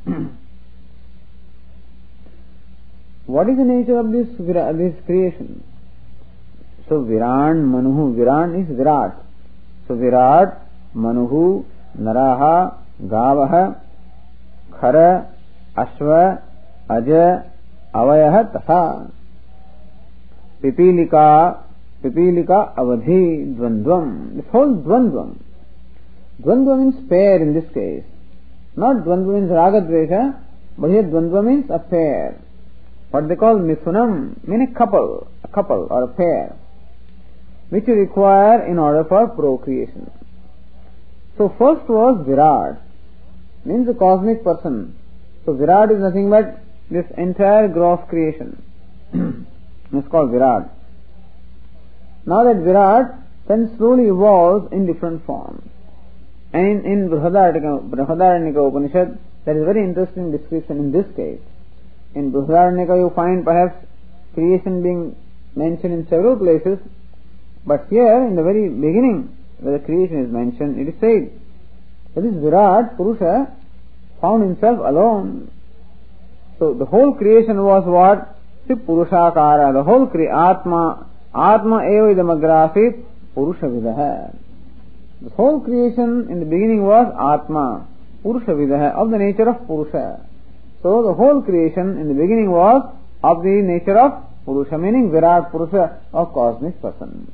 What is the nature of this this creation? So Viran, Manuhu. Viran is Virat. So Virat, Manuhu, Naraha, Gavaha, Khara, Ashva, Aja, Avayaha, Tatha. Pipilika, Pipilika, Avadhi, Dvandvam. This whole Dvandvam. Dvandva means pair in this case. Not Dvandva means Ragadvesha, but here Dvandva means a pair. What they call Mithunam, mean a couple, a couple or a pair, which you require in order for procreation. So first was Virat, means the cosmic person. So Virat is nothing but this entire gross creation. It's called Virat. Now that Virat then slowly evolves in different forms. And in, in Brihadaranyaka Upanishad, there is a very interesting description in this case. In Brihadaranyaka you find perhaps creation being mentioned in several places, but here in the very beginning where the creation is mentioned, it is said that this Virat Purusha found himself alone. So the whole creation was what? The Purushakara, the whole cre- Atma Atma eva idamagrasit Purusha Vidaha. The whole creation in the beginning was Atma, Purusha Vidaha, of the nature of Purusha. So the whole creation in the beginning was of the nature of Purusha, meaning Virat Purusha, of cosmic person.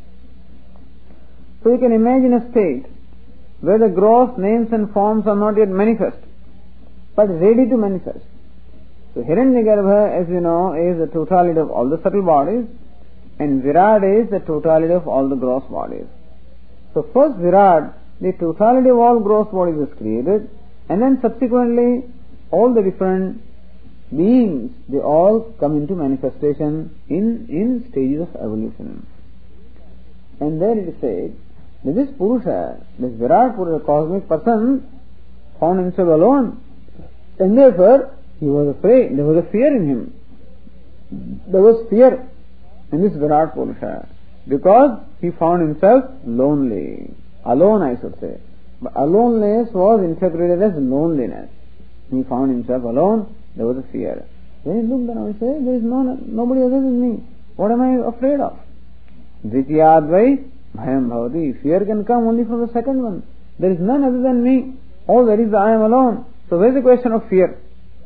So you can imagine a state where the gross names and forms are not yet manifest, but ready to manifest. So Hiranyagarbha, as you know, is the totality of all the subtle bodies, and Virat is the totality of all the gross bodies. So first Virat, the totality of all gross bodies is created, and then subsequently all the different beings, they all come into manifestation in, in stages of evolution. And there it is said that this Purusha, this Virat Purusha, cosmic person, found himself alone, and therefore he was afraid. There was a fear in him. There was fear in this Virat Purusha because he found himself lonely. Alone, I should say. But aloneness was interpreted as loneliness. He found himself alone. There was a fear. When he looked around, he said, there is no, nobody other than me. What am I afraid of? Dvitiyadvai bhayam bhavati. Fear can come only from the second one. There is none other than me. All there is, I am alone. So where is the question of fear?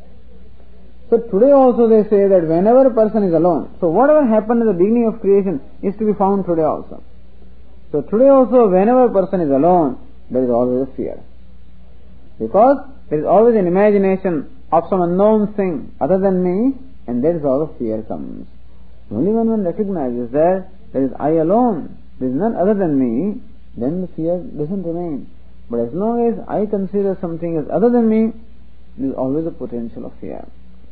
So today also they say that whenever a person is alone, so whatever happened at the beginning of creation is to be found today also. So today also whenever a person is alone, there is always a fear. Because there is always an imagination of some unknown thing other than me, and that is how the fear comes. Only when one recognizes that there is I alone, there is none other than me, then the fear doesn't remain. But as long as I consider something as other than me, there is always a potential of fear.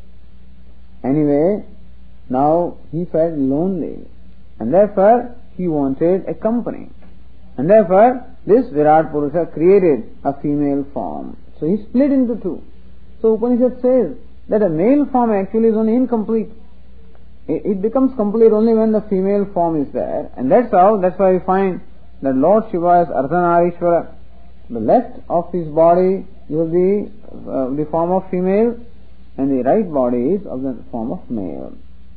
Anyway, now he felt lonely, and therefore he wanted a company. And therefore this Virat Purusha created a female form. So he split into two. So Upanishad says that a male form actually is only incomplete. It, it becomes complete only when the female form is there. And that's how, that's why we find that Lord Shiva is Ardhanarishvara. The left of his body is the, uh, the form of female, and the right body is of the form of male.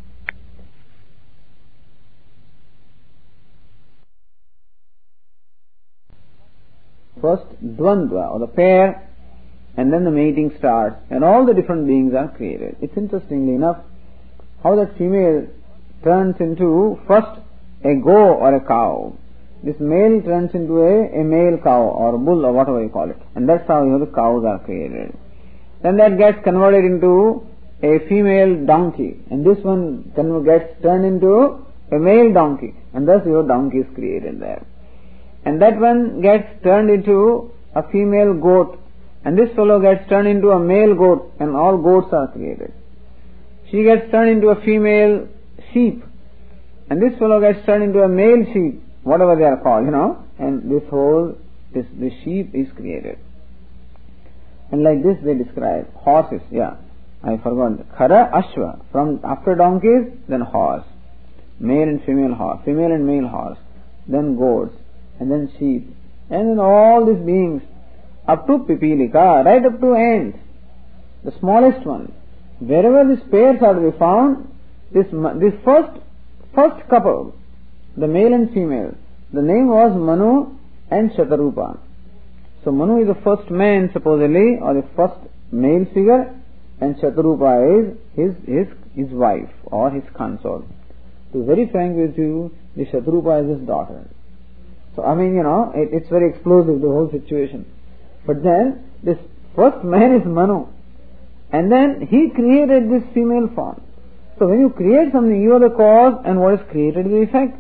First Dvandva, or the pair, and then the mating starts, and all the different beings are created. It's interestingly enough how that female turns into first a goat or a cow. This male turns into a, a male cow or bull or whatever you call it, and that's how you know the cows are created. Then that gets converted into a female donkey, and this one gets turned into a male donkey, and thus your donkey is created there. And that one gets turned into a female goat, and this fellow gets turned into a male goat, and all goats are created. She gets turned into a female sheep, and this fellow gets turned into a male sheep, whatever they are called, you know, and this whole, this, this sheep is created. And like this they describe horses, yeah, I forgot. Khara Ashva, from after donkeys, then horse, male and female horse, female and male horse, then goats, and then sheep, and then all these beings, up to Pipilika, right up to ants, the smallest one. Wherever these pairs are to be found, this, this first, first couple, the male and female, the name was Manu and Shatarupa. So Manu is the first man supposedly, or the first male figure, and Shatarupa is his, his, his wife or his consort. To be very frank with you, the Shatarupa is his daughter. So I mean, you know, it, it's very explosive, the whole situation. But then, this first man is Manu, and then he created this female form. So when you create something, you are the cause, and what is created is the effect.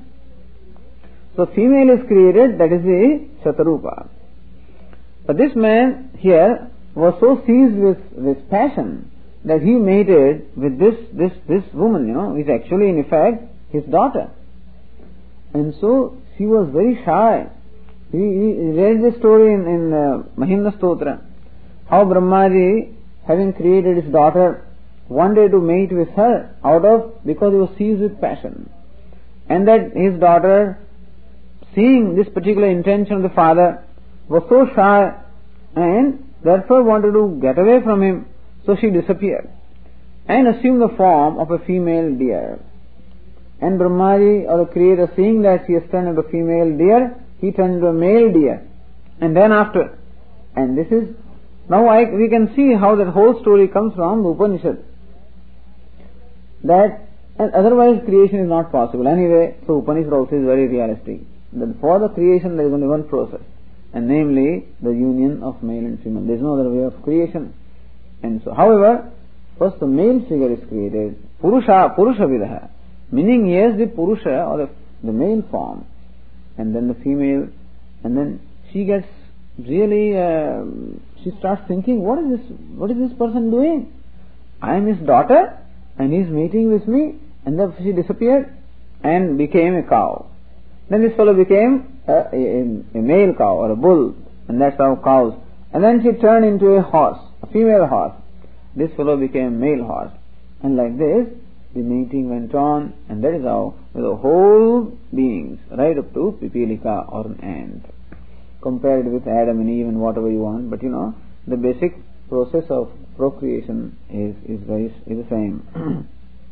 So female is created, that is the Shatarupa. But this man here was so seized with, with passion that he mated with this, this, this woman, you know, who is actually in effect his daughter. And so she was very shy. He, he read the story in, in uh, Mahimna Stotra, how Brahmaji, having created his daughter, wanted to mate with her out of, because he was seized with passion. And that his daughter, seeing this particular intention of the father, was so shy and therefore wanted to get away from him. So she disappeared and assumed the form of a female deer. And Brahmaji, or the Creator, seeing that she has turned into a female deer, he turned into a male deer. And then after, and this is, now I, we can see how that whole story comes from the Upanishad. That, and otherwise creation is not possible. Anyway, so Upanishad also is very realistic. That for the creation there is only one process, and namely the union of male and female. There is no other way of creation. And so, however, first the male figure is created, Purusha, Purusha Vidaha, meaning yes, the Purusha or the, the male form, and then the female, and then she gets really, uh, she starts thinking, what is this, what is this person doing? I am his daughter, and he is meeting with me, and then she disappeared and became a cow. Then this fellow became a, a, a male cow or a bull, and that's how cows. And then she turned into a horse, a female horse. This fellow became a male horse. And like this, the mating went on, and that is how the whole beings, right up to Pipilika or an ant. Compared with Adam and Eve and whatever you want, but you know, the basic process of procreation is, is very, is the same.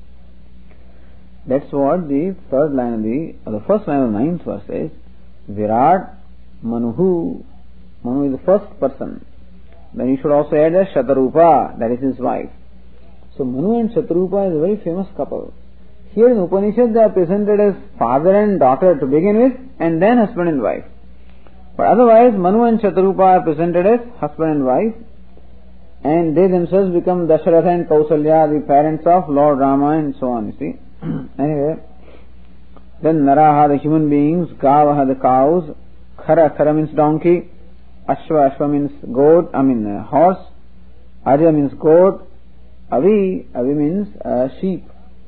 That's what the third line of the, or the first line of the ninth verse says. Virat Manuhu. Manu is the first person. Then you should also add a Shatarupa, that is his wife. So Manu and Shatarupa is a very famous couple. Here in Upanishad they are presented as father and daughter to begin with, and then husband and wife. But otherwise Manu and Shatarupa are presented as husband and wife, and they themselves become Dasharatha and Kausalya, the parents of Lord Rama, and so on, you see. Anyway, then Naraha, the human beings, Gavaha, the cows, Khara, Khara means donkey, Ashva, Ashva means goat, I mean uh, horse, Aja means goat, Avi, Avi means uh, sheep.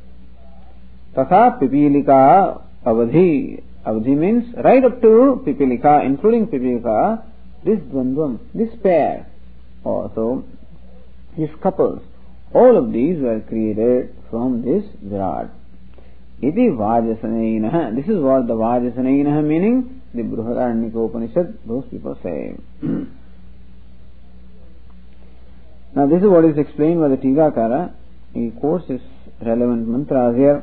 Tatha Pipilika Avadhi, Avadhi means right up to Pipilika, including Pipilika, this Dvandvam, this pair, also these couples, all of these were created from this Virat. Iti Vajasaneinaha. This is what the Vajasaneinaha meaning, the Brihadaranyaka Upanishad, those people say. Now this is what is explained by the Tigakara. He quotes his relevant mantras here.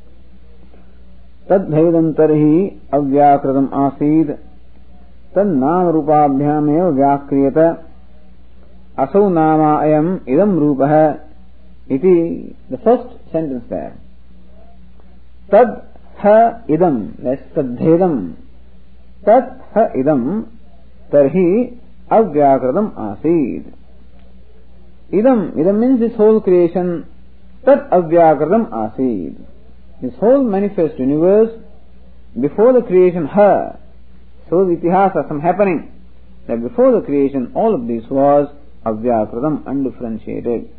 Tad bhavedam tarhi avyakritam asid tad nama rupabhyam eva vyakriyata asau nama ayam idam rupaha. Iti, the first sentence there. Tad ha idam, that's tadbhedam. Tad ha idam tarhi avyakritam asid. Idam, idam means this whole creation. Tad avyakritam asid. This whole manifest universe, before the creation, ha, so the itihasa, some happening, that before the creation, all of this was avyakritam, undifferentiated.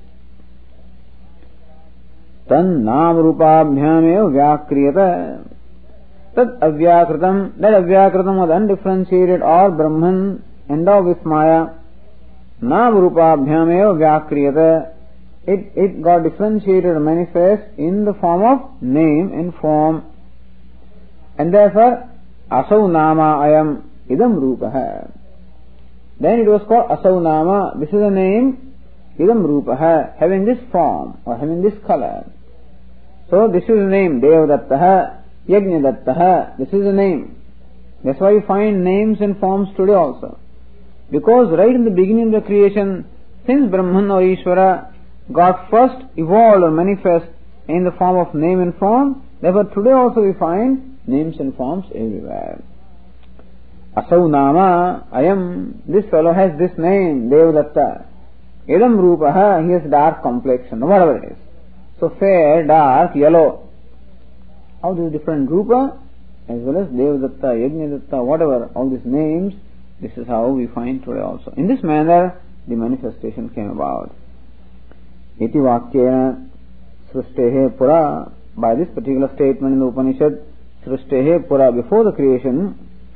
Tan nam rupabhyam vyakriyata. Tad avyakritam, that avyakritam was undifferentiated, or Brahman endowed with Maya. Nam rupabhyam vyakriyata. It, it got differentiated or manifest in the form of name and form. And therefore, asau nama ayam idam rupaha. Then it was called asau nama. This is a name, idam rupaha, having this form or having this color. So this is the name, Devadattaha, Yajnadattaha. This is the name. That's why you find names and forms today also. Because right in the beginning of the creation, since Brahman or Ishvara got first evolved or manifest in the form of name and form, therefore today also we find names and forms everywhere. Asau nama ayam, this fellow has this name, Devadatta. Idam rupaha, he has dark complexion, whatever it is. So fair, dark, yellow. All these different rupa, as well as Devadatta, Yajnadatta, whatever, all these names, this is how we find today also. In this manner, the manifestation came about. Iti vakyena srishtehe pura. By this particular statement in the Upanishad, srishtehe pura, before the creation,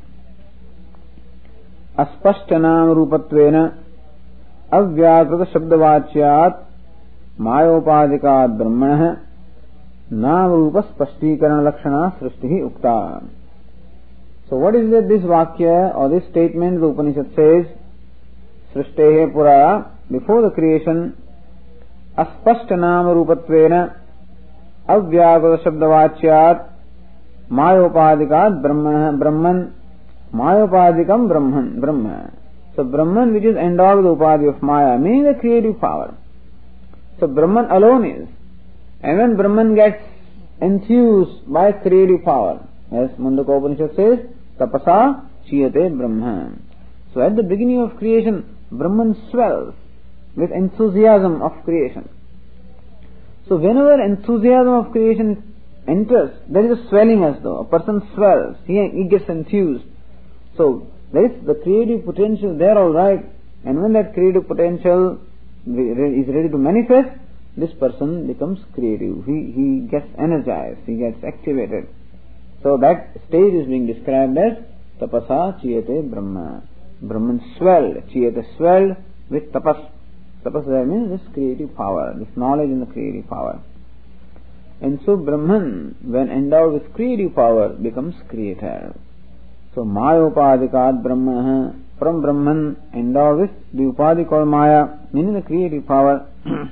aspashtanam rupatvena avyakrita shabdavachyat mayopadikaat brahmanah nam rupa spashtikarana lakshana srishtihi ukta. So what is it, this vakya or this statement the Upanishad says, srishtehe pura, before the creation, aspashtanam rupatvena, Avyakura Shabdavachyat Mayopadikaat Brahman Brahman Mayopadikam Brahman Brahma. So Brahman, which is endowed with the upadhi of Maya, meaning the creative power. So Brahman alone is. And when Brahman gets enthused by creative power, as Mundaka Upanishad says, Tapasa Chiyate Brahma. So at the beginning of creation, Brahman swells with enthusiasm of creation. So whenever enthusiasm of creation enters, there is a swelling as though. A person swells, he, he gets enthused. So there is the creative potential there, all right. And when that creative potential is ready to manifest, this person becomes creative. He, he gets energized, he gets activated. So that stage is being described as Tapasa Chiyate Brahma. Brahman swelled, Chiyate swelled with tapas. Tapas there means this creative power, this knowledge in the creative power. And so Brahman, when endowed with creative power, becomes creator. So Mayopadikat Brahma, from Brahman endowed with the upadhi called Maya, meaning the creative power.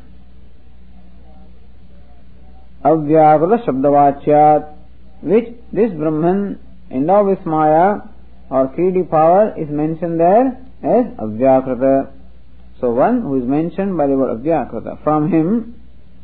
Avyakura Shabdavachyat, which this Brahman endowed with Maya or creative power is mentioned there as Avyakrita. So one who is mentioned by the word Avyakrita. From him,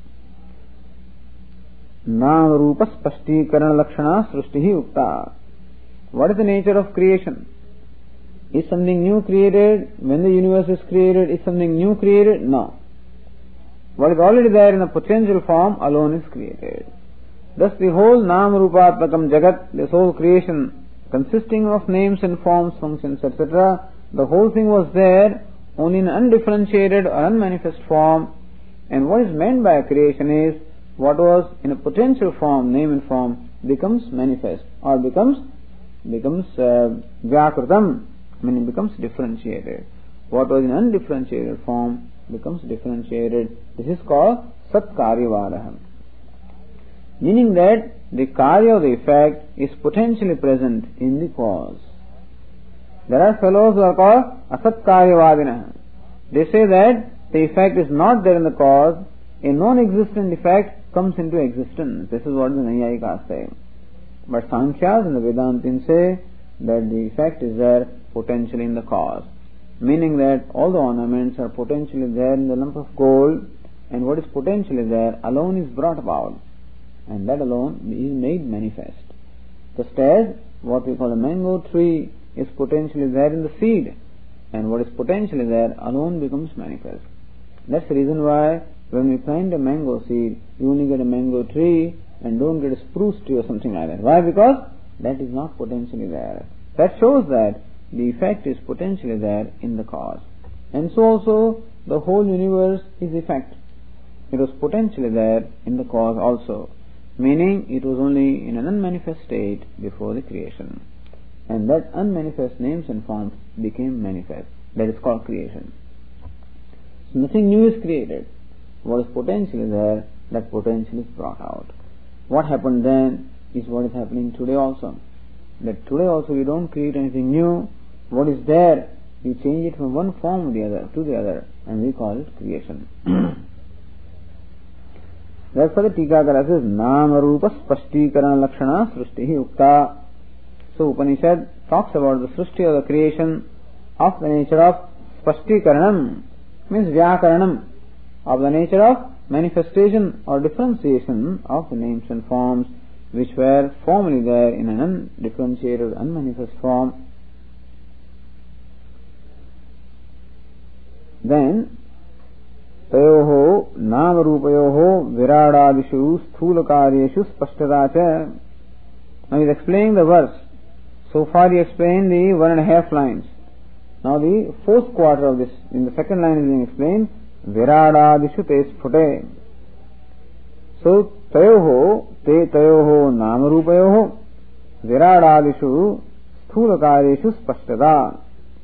Nama Rupa Spashtikarana Lakshana Srushtihi Ukta. What is the nature of creation? Is something new created? When the universe is created, is something new created? No. What is already there in a potential form alone is created. Thus the whole Nama Rupatmakam Jagat, this whole creation consisting of names and forms, functions, et cetera, the whole thing was there only in undifferentiated or unmanifest form. And what is meant by creation is what was in a potential form, name and form, becomes manifest or becomes becomes uh, Vyakritam, meaning becomes differentiated. What was in undifferentiated form becomes differentiated. This is called Satkaryavadaha. Meaning that the karya or the effect is potentially present in the cause. There are fellows who are called Asatkaryavadina. They say that the effect is not there in the cause, a non-existent effect comes into existence. This is what the Naiyayikas say. But Sankhyas and the Vedantin say that the effect is there potentially in the cause. Meaning that all the ornaments are potentially there in the lump of gold, and what is potentially there alone is brought about, and that alone is made manifest. Just as what we call a mango tree is potentially there in the seed, and what is potentially there alone becomes manifest. That's the reason why when we plant a mango seed, you only get a mango tree and don't get a spruce tree or something like that. Why? Because that is not potentially there. That shows that the effect is potentially there in the cause. And so also the whole universe is effect. It was potentially there in the cause also. Meaning it was only in an unmanifest state before the creation. And that unmanifest names and forms became manifest. That is called creation. So nothing new is created. What is potentially there, that potential is brought out. What happened then is what is happening today also. That today also you don't create anything new. What is there, you change it from one form to the other, to the other, and we call it creation. Therefore the Tikakara says, Nama Rupa Spashtikarana Lakshana Srushtihi Ukta. So Upanishad talks about the Srushti or the creation of the nature of Spashtikaranam, means Vyakaranam, of the nature of manifestation or differentiation of the names and forms which were formerly there in an undifferentiated, unmanifest form. Then, Tayoho Namarupayoho Viradadishu Sthulakaryeshu Spashtadacha. Now he is explaining the verse. So far he explained the one and a half lines. Now the fourth quarter of this, in the second line is being explained, Viradadishu te sphute. So, Tayoho, te tayoho namarupayoho, Viradadishu sthulakaryeshu spashtada.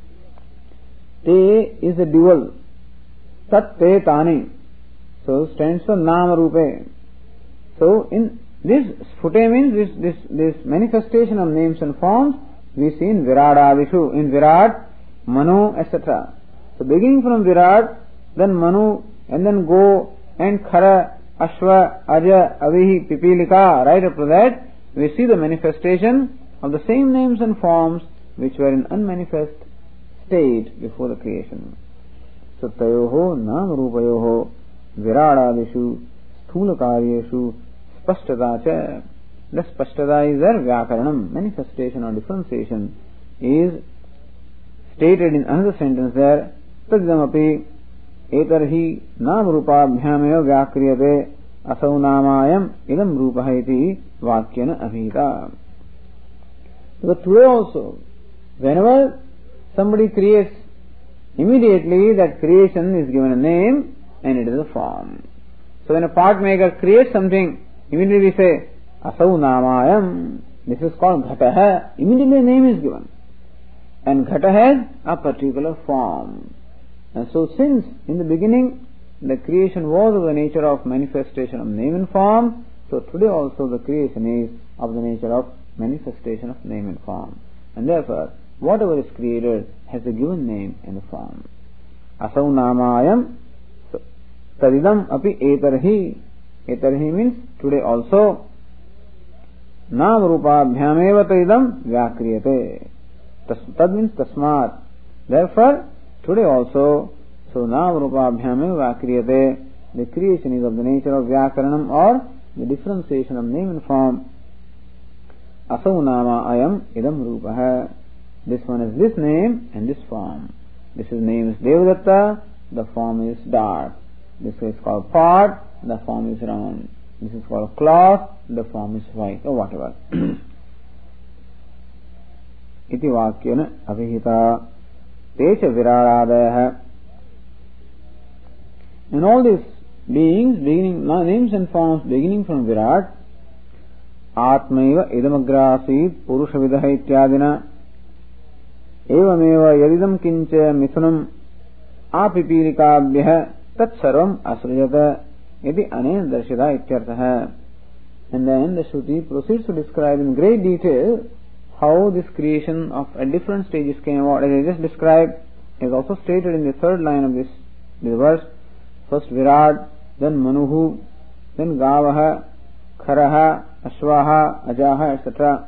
Te is a dual. Tat te tani. So, stands for namarupe. So, in this sphute means this, this, this manifestation of names and forms we see in Viradadishu, in Virat, Manu, et cetera. So, beginning from Virat, then Manu, and then Go, and Khara, Ashva, Aja, Avihi, Pipilika, right after that, we see the manifestation of the same names and forms which were in unmanifest state before the creation. So, Tayoho, Nam Rupayoho, Viradadishu, Sthula Karyeshu, Spashtata cha. The Spashtata is their Vyakaranam, manifestation or differentiation, is stated in another sentence there, Tadidamapi, Etarhi, Nam Rupabhyameva Vyakriyate, Asau Namayam, Idam Rupahaiti, Vakyana Abhita. But today also, whenever somebody creates, immediately that creation is given a name and it is a form. So when a part maker creates something, immediately we say, Asau Namayam, this is called Ghataha, immediately a name is given. And Ghata has a particular form. And so since in the beginning the creation was of the nature of manifestation of name and form, so today also the creation is of the nature of manifestation of name and form. And therefore, whatever is created has a given name and a form. Asau Namayam, so, Tadidam api etarhi. Etarhi means today also. Nam Rupa Bhyameva Tadidam Vyakriyate. Tad means Tasmat. Therefore, today also, so Nam Rupa Bhyameva Vyakriyate, the creation is of the nature of Vyakaranam or the differentiation of name and form. Asau Nama Ayam Idam Rupaha. This one is this name and this form. This is name is Devadatta, the form is dark. This is called pot, the form is round. This is called cloth, the form is white, or whatever. Iti Vakyana Abhihita Techa Viradadaya. And all these beings, beginning names and forms beginning from Virat, Atmaiva Idamagrasid Purusha Vidaha Ityadina Evameva Yadidam Kincha Mithunam Apipirikabhya Tat Sarvam Asriyata Iti Ane Darshita Ityartaha. And then the Shruti proceeds to describe in great detail how this creation of at different stages came about. As I just described, is also stated in the third line of this, this verse. First Virat, then Manuhu, then Gavaha, Kharaha, Ashvaha, Ajaha, et cetera.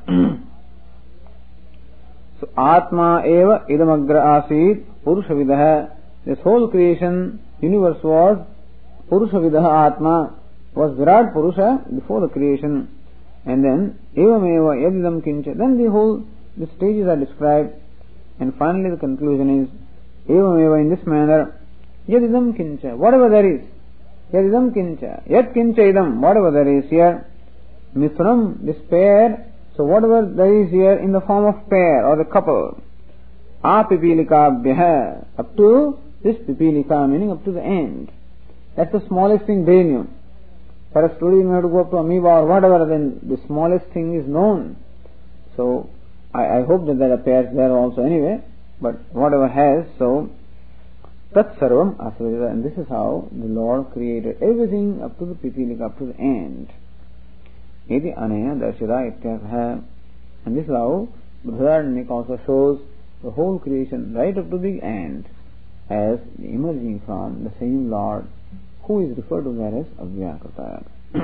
So Atma eva idamagra asid Purusha Vidaha. This whole creation universe was Purusha Vidaha Atma, was Virat Purusha before the creation. And then Evameva Yadidam Kincha. Then the whole the stages are described. And finally the conclusion is Evameva, in this manner, Yadidam Kincha, whatever there is. Yadidam Kincha, Yad Kincha Idam, whatever there is here. Mithunam, this pair. So whatever there is here in the form of pair or the couple. Apipilika Bhya, up to this Pipilika, meaning up to the end. That's the smallest thing they knew. For a study, you have to go up to amoeba or whatever, then the smallest thing is known. So I, I hope that there appears there also anyway, but whatever has, so Tat Sarvam Asrita, and this is how the Lord created everything up to the Pipilika, up to the end. Iti Anaya Darshita Ityartha. And this is how Brihadaranyaka also shows the whole creation right up to the end as emerging from the same Lord, who is referred to there as Avyakrita.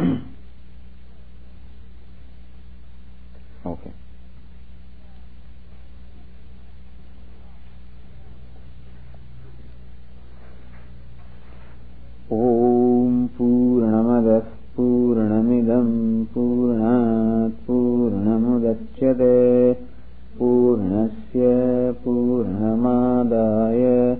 Okay. Om Purnamadah Purnamidam Purnat Purnamudachyate Purnasya Purnamadaya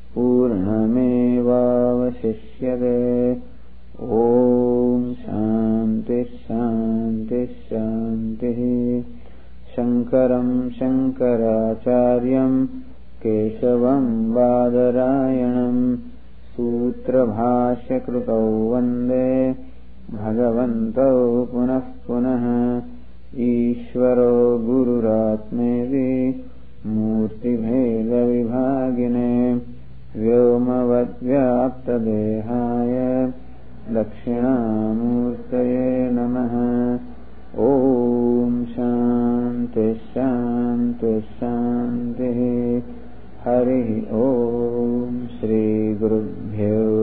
Purnamevavashishyate. Om Shanti Shanti Shanti. Shankaram Shankaracharyam Keshavam Badarayanam Sutra Bhashya Krutau Vande Bhagavantau Punah Punah. Ishvaro Gururatmevi Murti Bheda Vibhagine Vyomavad Vyapta Dehaya Dakshinamurtaye Namaha. Om Shanti Shanti Shanti. Hari Om Shri Gurubhyo